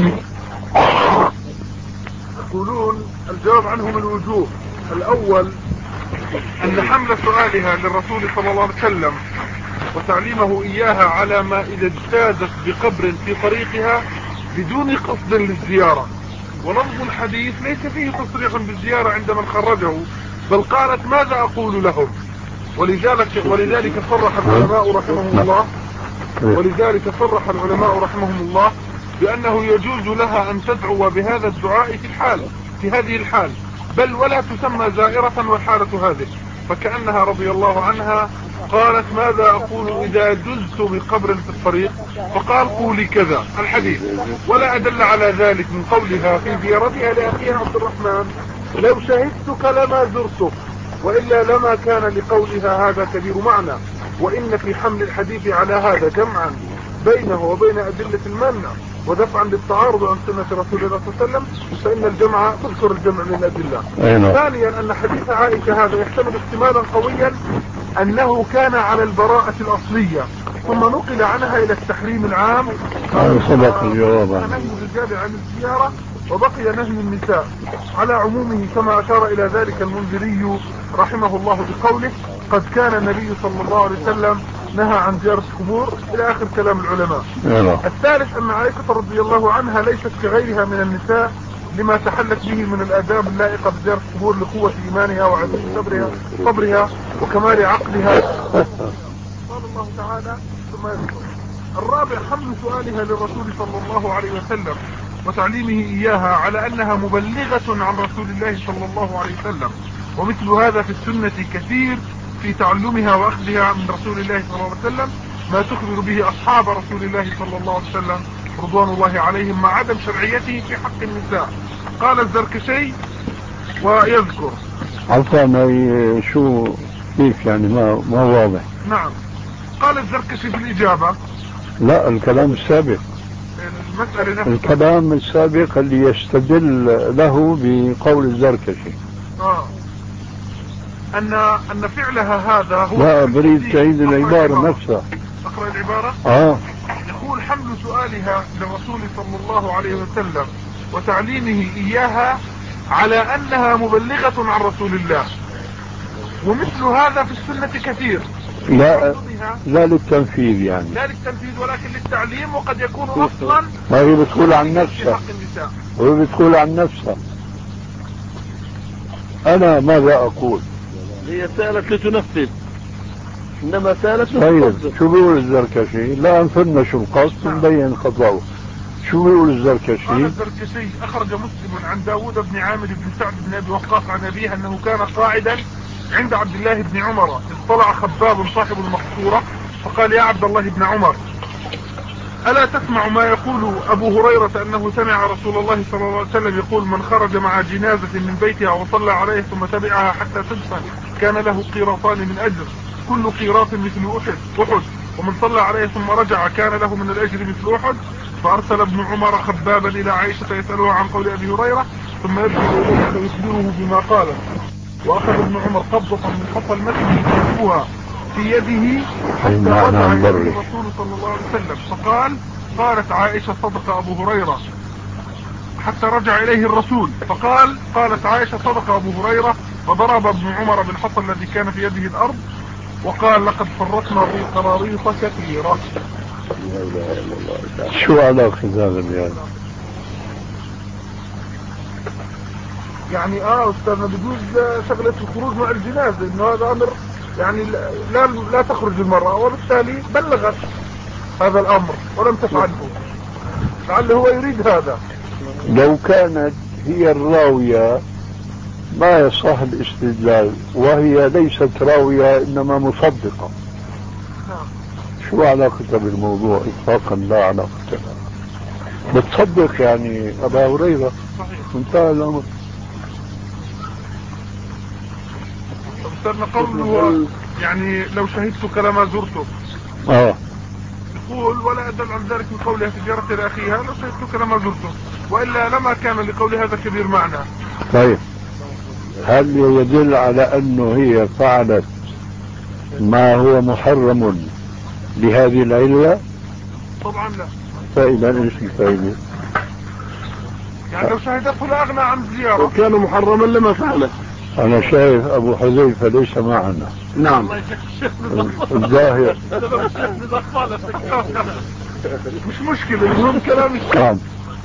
يقولون الجواب عنه من وجوه. الأول أن حمل سؤالها للرسول صلى الله عليه وسلم وتعليمه إياها على ما إذا اجتازت بقبر في طريقها بدون قصد للزيارة، ولفظ الحديث ليس فيه تصريح بالزيارة عند من خرجه، بل قالت ماذا أقول لهم. ولذلك ولذلك صرح العلماء رحمهم الله ولذلك صرح العلماء رحمهم الله بأنه يجوز لها أن تدعو بهذا الدعاء في الحال في هذه الحال، بل ولا تسمى زائرة والحالة هذه، فكأنها رضي الله عنها قالت ماذا أقول إذا جزت بقبر في الطريق، فقال قولي كذا الحديث. ولا أدل على ذلك من قولها في زيارتها لأخيها عبد الرحمن لو شهدتك لما زرتك، وإلا لما كان لقولها هذا كبير معنى. وإن في حمل الحديث على هذا جمعا بينه وبين أدلة المنع ودفعا للتعارض عن سنة رسول الله صلى الله عليه وسلم، فإن الجمع تذكر الجمع من الأدلة. ثانيا أن حديث عائشة هذا يحتمل احتمالا قويا أنه كان على البراءة الأصلية ثم نقل عنها إلى التحريم العام، صدق الجواب عنه. نهي الرجال عن الزيارة وبقي نهي النساء على عمومه، كما أشار إلى ذلك المنذري رحمه الله بقوله قد كان النبي صلى الله عليه وسلم نهى عن زيارة القبور إلى آخر كلام العلماء. الثالث أن عائشة رضي الله عنها ليست كغيرها من النساء لما تحلت به من الآداب اللائقة بزيارة القبور لقوة إيمانها وعزيز صبرها صبرها وكمال عقلها. قال الله تعالى ثم يذكر. الرابع حمل سؤالها للرسول صلى الله عليه وسلم وتعليمه إياها على أنها مبلغة عن رسول الله صلى الله عليه وسلم، ومثل هذا في السنة كثير في تعلمها وأخذها من رسول الله صلى الله عليه وسلم ما تخبر به أصحاب رسول الله صلى الله عليه وسلم رضوان الله عليهم مع عدم شرعيته في حق النساء. قال الزركشي ويذكر عفوا شو كيف يعني ما ما واضح. نعم قال الزركشي في الإجابة لا الكلام السابق المسألة نفسها. الكلام السابق اللي يستدل له بقول الزركشي آه. أن أن فعلها هذا هو لا بريد تعيد العبارة نفسها. أقرأ العبارة. آه. يقول حمل سؤالها للرسول صلى الله عليه وسلم وتعليمه إياها على أنها مبلغة عن رسول الله، ومثل هذا في السنة كثير. لا لا للتنفيذ يعني. لا للتنفيذ ولكن للتعليم، وقد يكون أصلا. ما هي بتقول عن نفسها. وهي بتقول عن نفسها. أنا ماذا أقول؟ هي سألت لتنفذ إنما سألت طيب شو بيقول الزركشي؟ لا أنفرنا شو القصد نبين خطأه. شو بيقول الزركشي؟ قال الزركشي أخرج مسلم عن داود بن عامر بن سعد بن أبي وقاص عن أبيه أنه كان قاعدا عند عبد الله بن عمر، اطلع خباب صاحب المقصورة فقال يا عبد الله بن عمر ألا تسمع ما يقول أبو هريرة أنه سمع رسول الله صلى الله عليه وسلم يقول من خرج مع جنازة من بيتها وصلى عليه ثم تبعها حتى تدفن كان له قيراطان من أجر، كل قيراط مثل أحد أحد ومن صلى عليه ثم رجع كان له من الأجر مثل أحد. فأرسل ابن عمر خبابا إلى عائشة يسألها عن قول أبي هريرة ثم يرجع إليه فيخبره بما قال. وأخذ ابن عمر قبضة من حصى المسجد يكفها في يده حتى رجع إلى الرسول صلى الله عليه وسلم فقال قالت عائشة صدق أبو هريرة حتى رجع إليه الرسول فقال قالت عائشة صدق أبو هريرة، وضرب ابن عمر بالحصى الذي كان في يده الأرض وقال لقد فرطنا في قراريط كثيرة. شو علاقة هذا يعني؟ يعني اه استاذنا بيجوز شغلة الخروج مع الجنازة انه هذا امر يعني لا لا تخرج المرأة، وبالتالي بلغت هذا الامر ولم تفعله، لعله هو يريد هذا. لو كانت هي الراوية ما يصح الاستدلال، وهي ليست راوية انما مصدقة. نعم. شو علاقتها بالموضوع؟ اطلاقا لا علاقة لها. بتصدق يعني أبا هريرة. صحيح. انتهى الأمر. أستاذنا قوله يعني لو شهدتك لما زرته. اه يقول ولا أدل عن ذلك من قولها تجارة لأخيها لو شهدتك لما زرته، وإلا لما كان لقول هذا كبير معنى. طيب هل يدل على أنه هي فعلت ما هو محرم لهذه العلة؟ طبعا لا. فإذا ايش الفائدة؟ يعني لو شهدته لا أغنى عن زيارة. لو كان محرما لما فعله. أنا شايف أبو حذيفة ليس معنا. نعم. الظاهر مش مشكلة، المهم كلام الشيخ. نعم.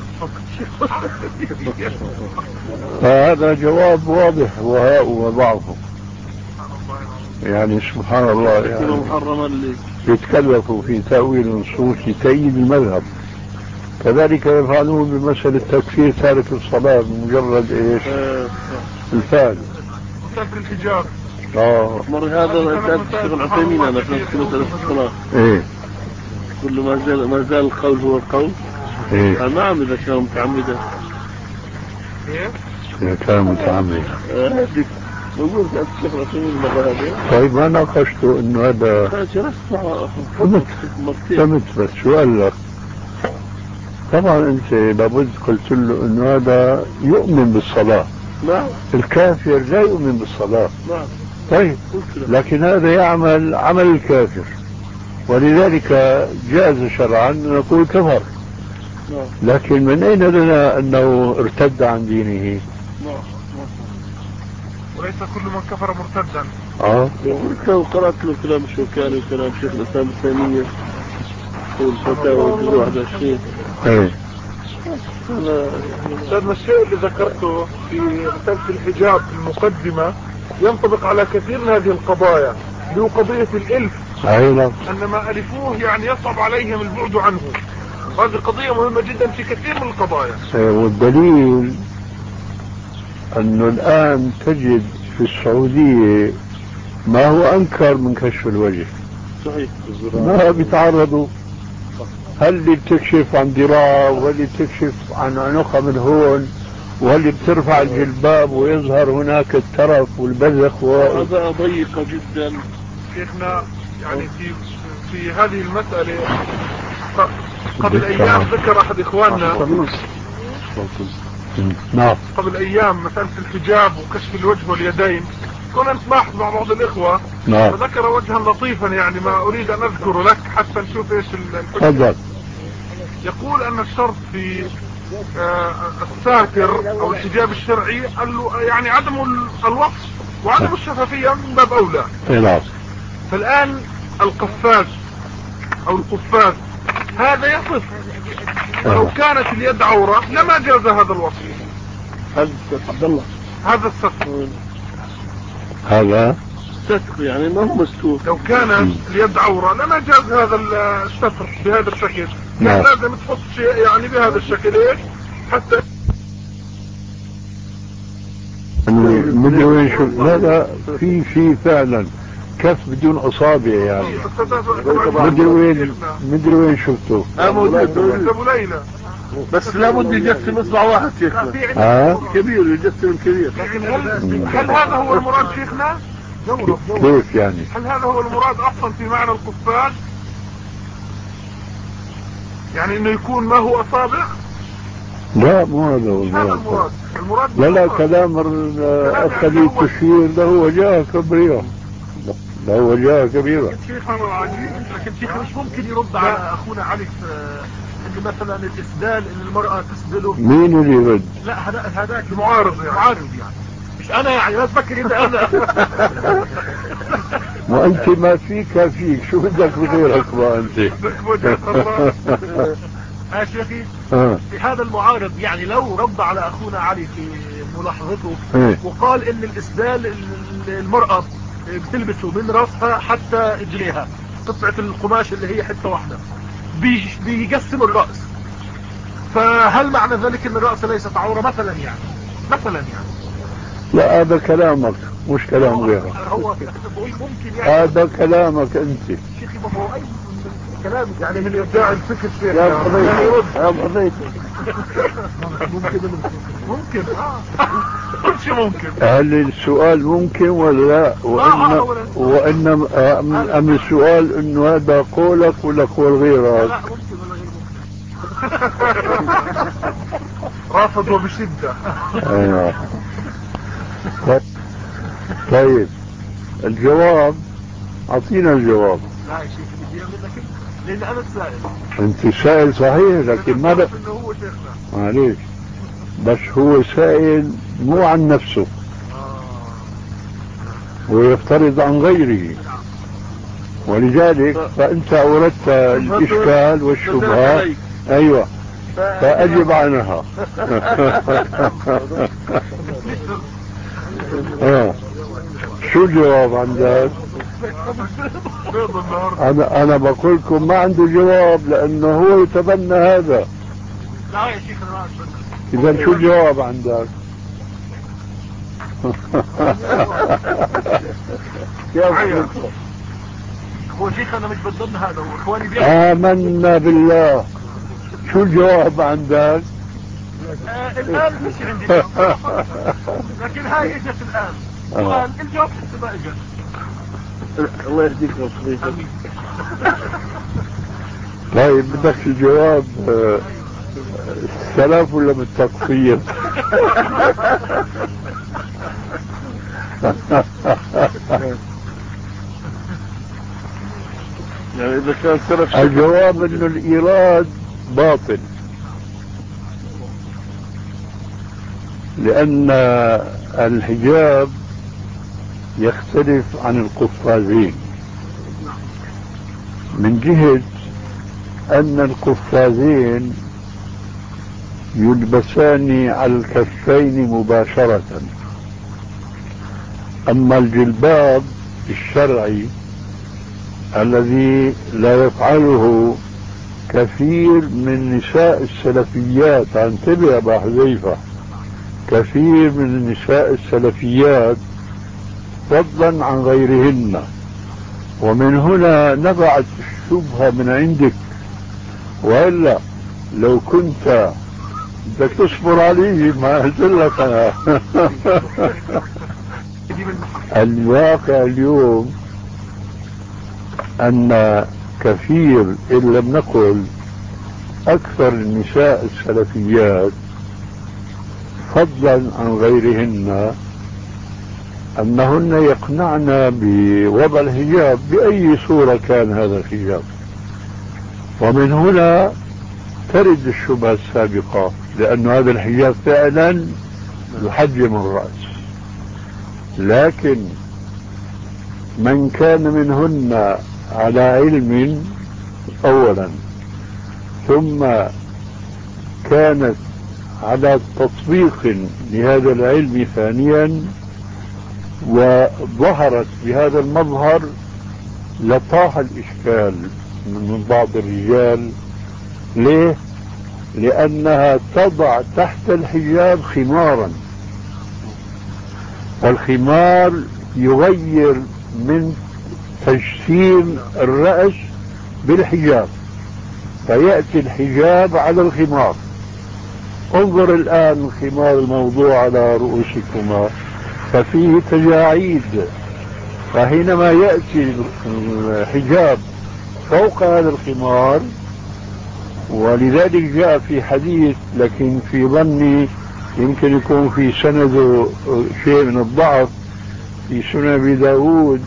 فهذا جواب واضح وهاء وضعفه. يعني سبحان الله يعني محرما لي يتكلفوا في تأويل نصوص تأييد المذهب. كذلك يفعلون بمسألة تكفير تارك الصلاة بمجرد ايش؟ الفعل. مسألة الحجاب. اه مر هذا الشيخ العثيمين انا في مسألة الصلاة. ايه كل ما زال ما زال القول هو القول. ايه نعم اذا كان متعمدا. ايه؟ اذا كان متعمدا. هذيك بقول الشيخ العثيمين مرة هذه. طيب ما ناقشته انه هذا فهمت فهمت بس شو قال لك؟ طبعا انت لابد قلت له انه هذا يؤمن بالصلاة. نعم. الكافر لا يؤمن بالصلاة. نعم. طيب لكن هذا يعمل عمل الكافر، ولذلك جاز شرعا ان نقول كفر. نعم. لكن من اين لنا انه ارتد عن دينه؟ نعم. وليس كل من كفر مرتدا. اه لو قرأت له كلام الشوكاني وكلام شيخ الاسلام الثانية والفتاوى الجزء واحد وعشرين. ايه لأن الشيء اللي ذكرته في مسألة الحجاب في المقدمة ينطبق على كثير من هذه القضايا، اللي هو قضية الإلف. أيضا أن ما ألفوه يعني يصعب عليهم البعد عنه. هذه قضية مهمة جدا في كثير من القضايا. والدليل أنه الآن تجد في السعودية ما هو أنكر من كشف الوجه. صحيح. ما بيتعرضوا، هل اللي بتكشف عن ذراع واللي بتكشف عن عنقها من هون واللي بترفع الجلباب ويظهر هناك الترف والبذخ و... هذا ضيقة جدا. شيخنا يعني في في هذه المسألة قبل أيام ذكر أحد إخواننا نعم قبل أيام مسألة الحجاب وكشف الوجه واليدين. كنا نتباحث مع بعض الإخوة. نعم. فذكر وجها لطيفا يعني ما أريد أن أذكره لك حتى نشوف إيش تفضل. يقول أن الشرط في آه الساتر أو الحجاب الشرعي قال له يعني عدم الوصف وعدم الشفافية من باب أولى. نعم. فالآن القفاز أو القفاز هذا يصف، ولو كانت اليد عورة لما جاز هذا الوصف. هذا عبد الله هذا الستر. هذا ستر يعني ما هو مستور. لو كانت اليد عورة لما جاز هذا الستر بهذا الشكل. نعم. لازم تحط شيء يعني بهذا الشكل ايش حتى مدري وين شفت. لا لا في في فعلا كف بدون اصابع يعني. مدري وين مدري وين شفته. اه موجود ابو ليلى. بس لابد يجسم اصبع واحد شيخنا. ها كبير يجسم الكبير. لكن هل, هل هذا هو المراد شيخنا؟ كيف يعني؟ هل هذا هو المراد اصلا في معنى القفاز؟ يعني انه يكون ما هو اصابع؟ لا مو هذا هو هذا المراد. المراد. المراد لا لا كلام الأخ التشهير له وجهه كبيرة. له وجهه كبيرة. شيخ لكن شيخ مش ممكن يرد على اخونا علي ان مثلا الاسدال ان المرأة تسدله. مين اللي يرد؟ لا هذا هذاك المعارض يعني. معارض يعني مش انا يعني لا تفكر انت انا. وانت ما فيك فيك شو بدك بغيرك ما انت. بدك وجه الله. يا شيخي آه. في هذا المعارض يعني لو رد على اخونا علي في ملاحظته إيه؟ وقال ان الاسدال المرأة بتلبسه من راسها حتى اجريها قطعة القماش اللي هي حتة واحدة بيقسم الرأس، فهل معنى ذلك ان الرأس ليست عورة مثلا يعني مثلا يعني؟ لا هذا كلامك مش كلام غيرك. هو بقول ممكن يعني. هذا كلامك انت. شيخي ما هو اي كلام يعني من ابداع الفكر شيخ. يا حضيتي يا حضيتي ممكن ممكن اه كل شيء ممكن. هل السؤال ممكن ولا لا؟ وإن وإن أم, أم السؤال إنه هذا قولك ولا قول غيرك؟ لا ممكن ولا غير ممكن. رافض وبشدة. أيوة. طيب الجواب أعطينا الجواب. لا يا شيخ بدي منك لأن أنا السائل. أنت سائل صحيح لكن ما إنه هو شيخنا. معليش بس هو سائل مو عن نفسه ويفترض عن غيره، ولذلك فأنت أوردت الإشكال والشبهة. أيوة فأجب عنها. آه. شو الجواب عندك؟ أنا أنا بقول لكم ما عنده جواب لأنه هو يتبنى هذا. لا يا شيخ أنا ما أتبنى. إذا شو الجواب عندك؟ يا هو شيخ أنا مش بتضمن هذا وإخواني بيعملوا. آمنا بالله. شو الجواب عندك؟ آه الآن مش عندي جواب. لكن هاي اجت الآن. آه. الجواب حتى ما اجت. الله يهديك يا صديقي. طيب بدك الجواب السلف ولا بالتقصير؟ يعني إذا كان سلف الجواب إنه الإيراد باطل، لأن الحجاب يختلف عن القفازين من جهة أن القفازين يلبسان على الكفين مباشرة، أما الجلباب الشرعي الذي لا يفعله كثير من نساء السلفيات، انتبه يا أبا حذيفة، كثير من النساء السلفيات فضلا عن غيرهن، ومن هنا نبعت الشبهة من عندك، وإلا لو كنت بدك تصبر عليه ما قلت لك أنا. الواقع اليوم أن كثير إن لم نقل أكثر النساء السلفيات فضلا عن غيرهن أنهن يقنعن بوضع الحجاب بأي صورة كان هذا الحجاب، ومن هنا ترد الشبهة السابقة، لأن هذا الحجاب فعلا يحجم الرأس. لكن من كان منهن على علم أولا ثم كانت على تطبيق لهذا العلم ثانيا وظهرت بهذا المظهر لطاح الإشكال من بعض الرجال. ليه؟ لأنها تضع تحت الحجاب خمارا، والخمار يغير من تجسيم الرأس بالحجاب، فيأتي الحجاب على الخمار. انظر الآن الخمار الموضوع على رؤوسكما ففيه تجاعيد، فحينما يأتي الحجاب فوق هذا الخمار، ولذلك جاء في حديث لكن في ظني يمكن يكون في سنده شيء من الضعف في سنن أبي داود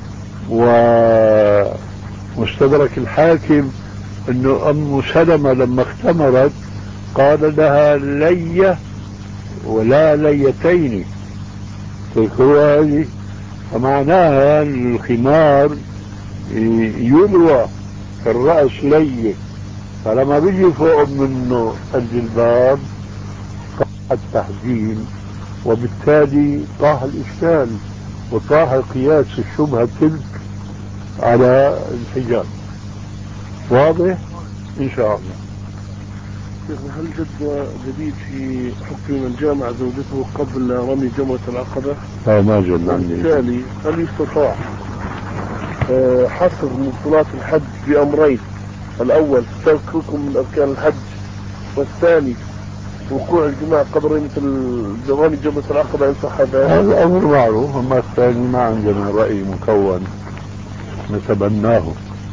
ومستدرك الحاكم، انه ام سلمة لما اختمرت قال لها لية ولا ليتين، تذكروا هذه؟ فمعناها الخمار يلوى في الرأس ليه، فلما بيجي فوق منه الجلباب طاح التحجيم، وبالتالي طاح الإشكال وطاح قياس الشبهة تلك على الحجاب. واضح؟ إن شاء الله. هل جد جديد في حكم من جامع زوجته قبل رمي جمرة العقبة؟ لا ما جد عندي. بالتالي هل يستطاع حصر من صلاة الحج بأمرين؟ الأول ترك ركن من أركان الحج، والثاني وقوع الجماع قبر مثل جواني جبل العقبة إن صح هذا؟ هذا أمر معروف، أما الثاني ما عندنا رأي مكون نتبناه،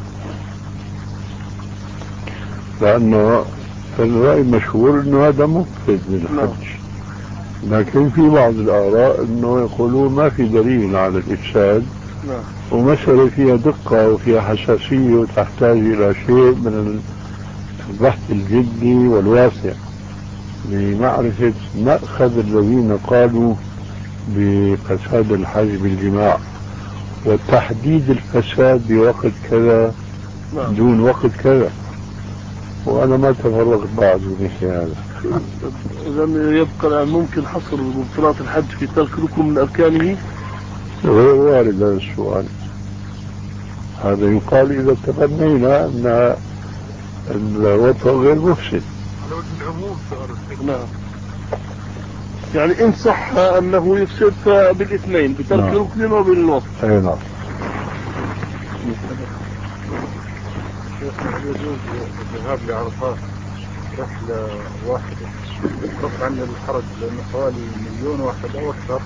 لأنه الرأي المشهور أنه هذا مفسد للحج، لكن في بعض الآراء أنه يقولون ما في دليل على الإفساد، ومسألة فيها دقة وفيها حساسية وتحتاج إلى شيء من البحث الجدي والواسع لمعرفة مأخذ الذين قالوا بفساد الحج بالجماع، وتحديد الفساد بوقت كذا دون وقت كذا، وأنا ما تفرغت بعد بمثل هذا. إذا يبقى ممكن حصر مبطلات الحج في ترك ركن من أركانه؟ غير وارد هذا السؤال. هذا يقال إذا تبنينا أن الوطن غير مفسد على وجه العموم. نعم، يعني إن صح أنه يفسد فبالاثنين، بترك نعم. ركن وبالوطن. أي نعم. يجوز الذهاب لعرفات رحلة واحدة رفع عن الحرج، لأنه حوالي مليون واحد أو أكثر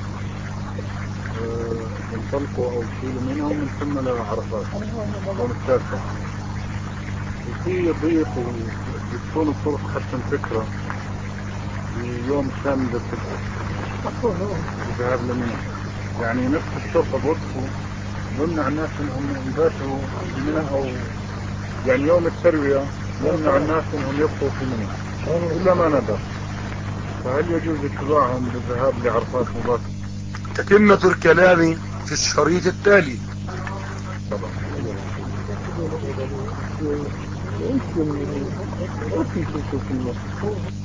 ينطلقوا أو يشيلوا منهم من ثم لعرفات يوم التاسع، وفي ضيق وبتكون الطرق حتى فكرة يوم كامل للفكرة الذهاب لمنى، يعني نفس الشرطة بوقفوا يمنع الناس انهم يباتوا بمنى، او يعني يوم التروية يمنع الناس انهم يبقوا في منى الا ما ندر. فهل يجوز اتباعهم بالذهاب لعرفات مباشرة؟ تتمة الكلام في الشريط التالي. طبعا.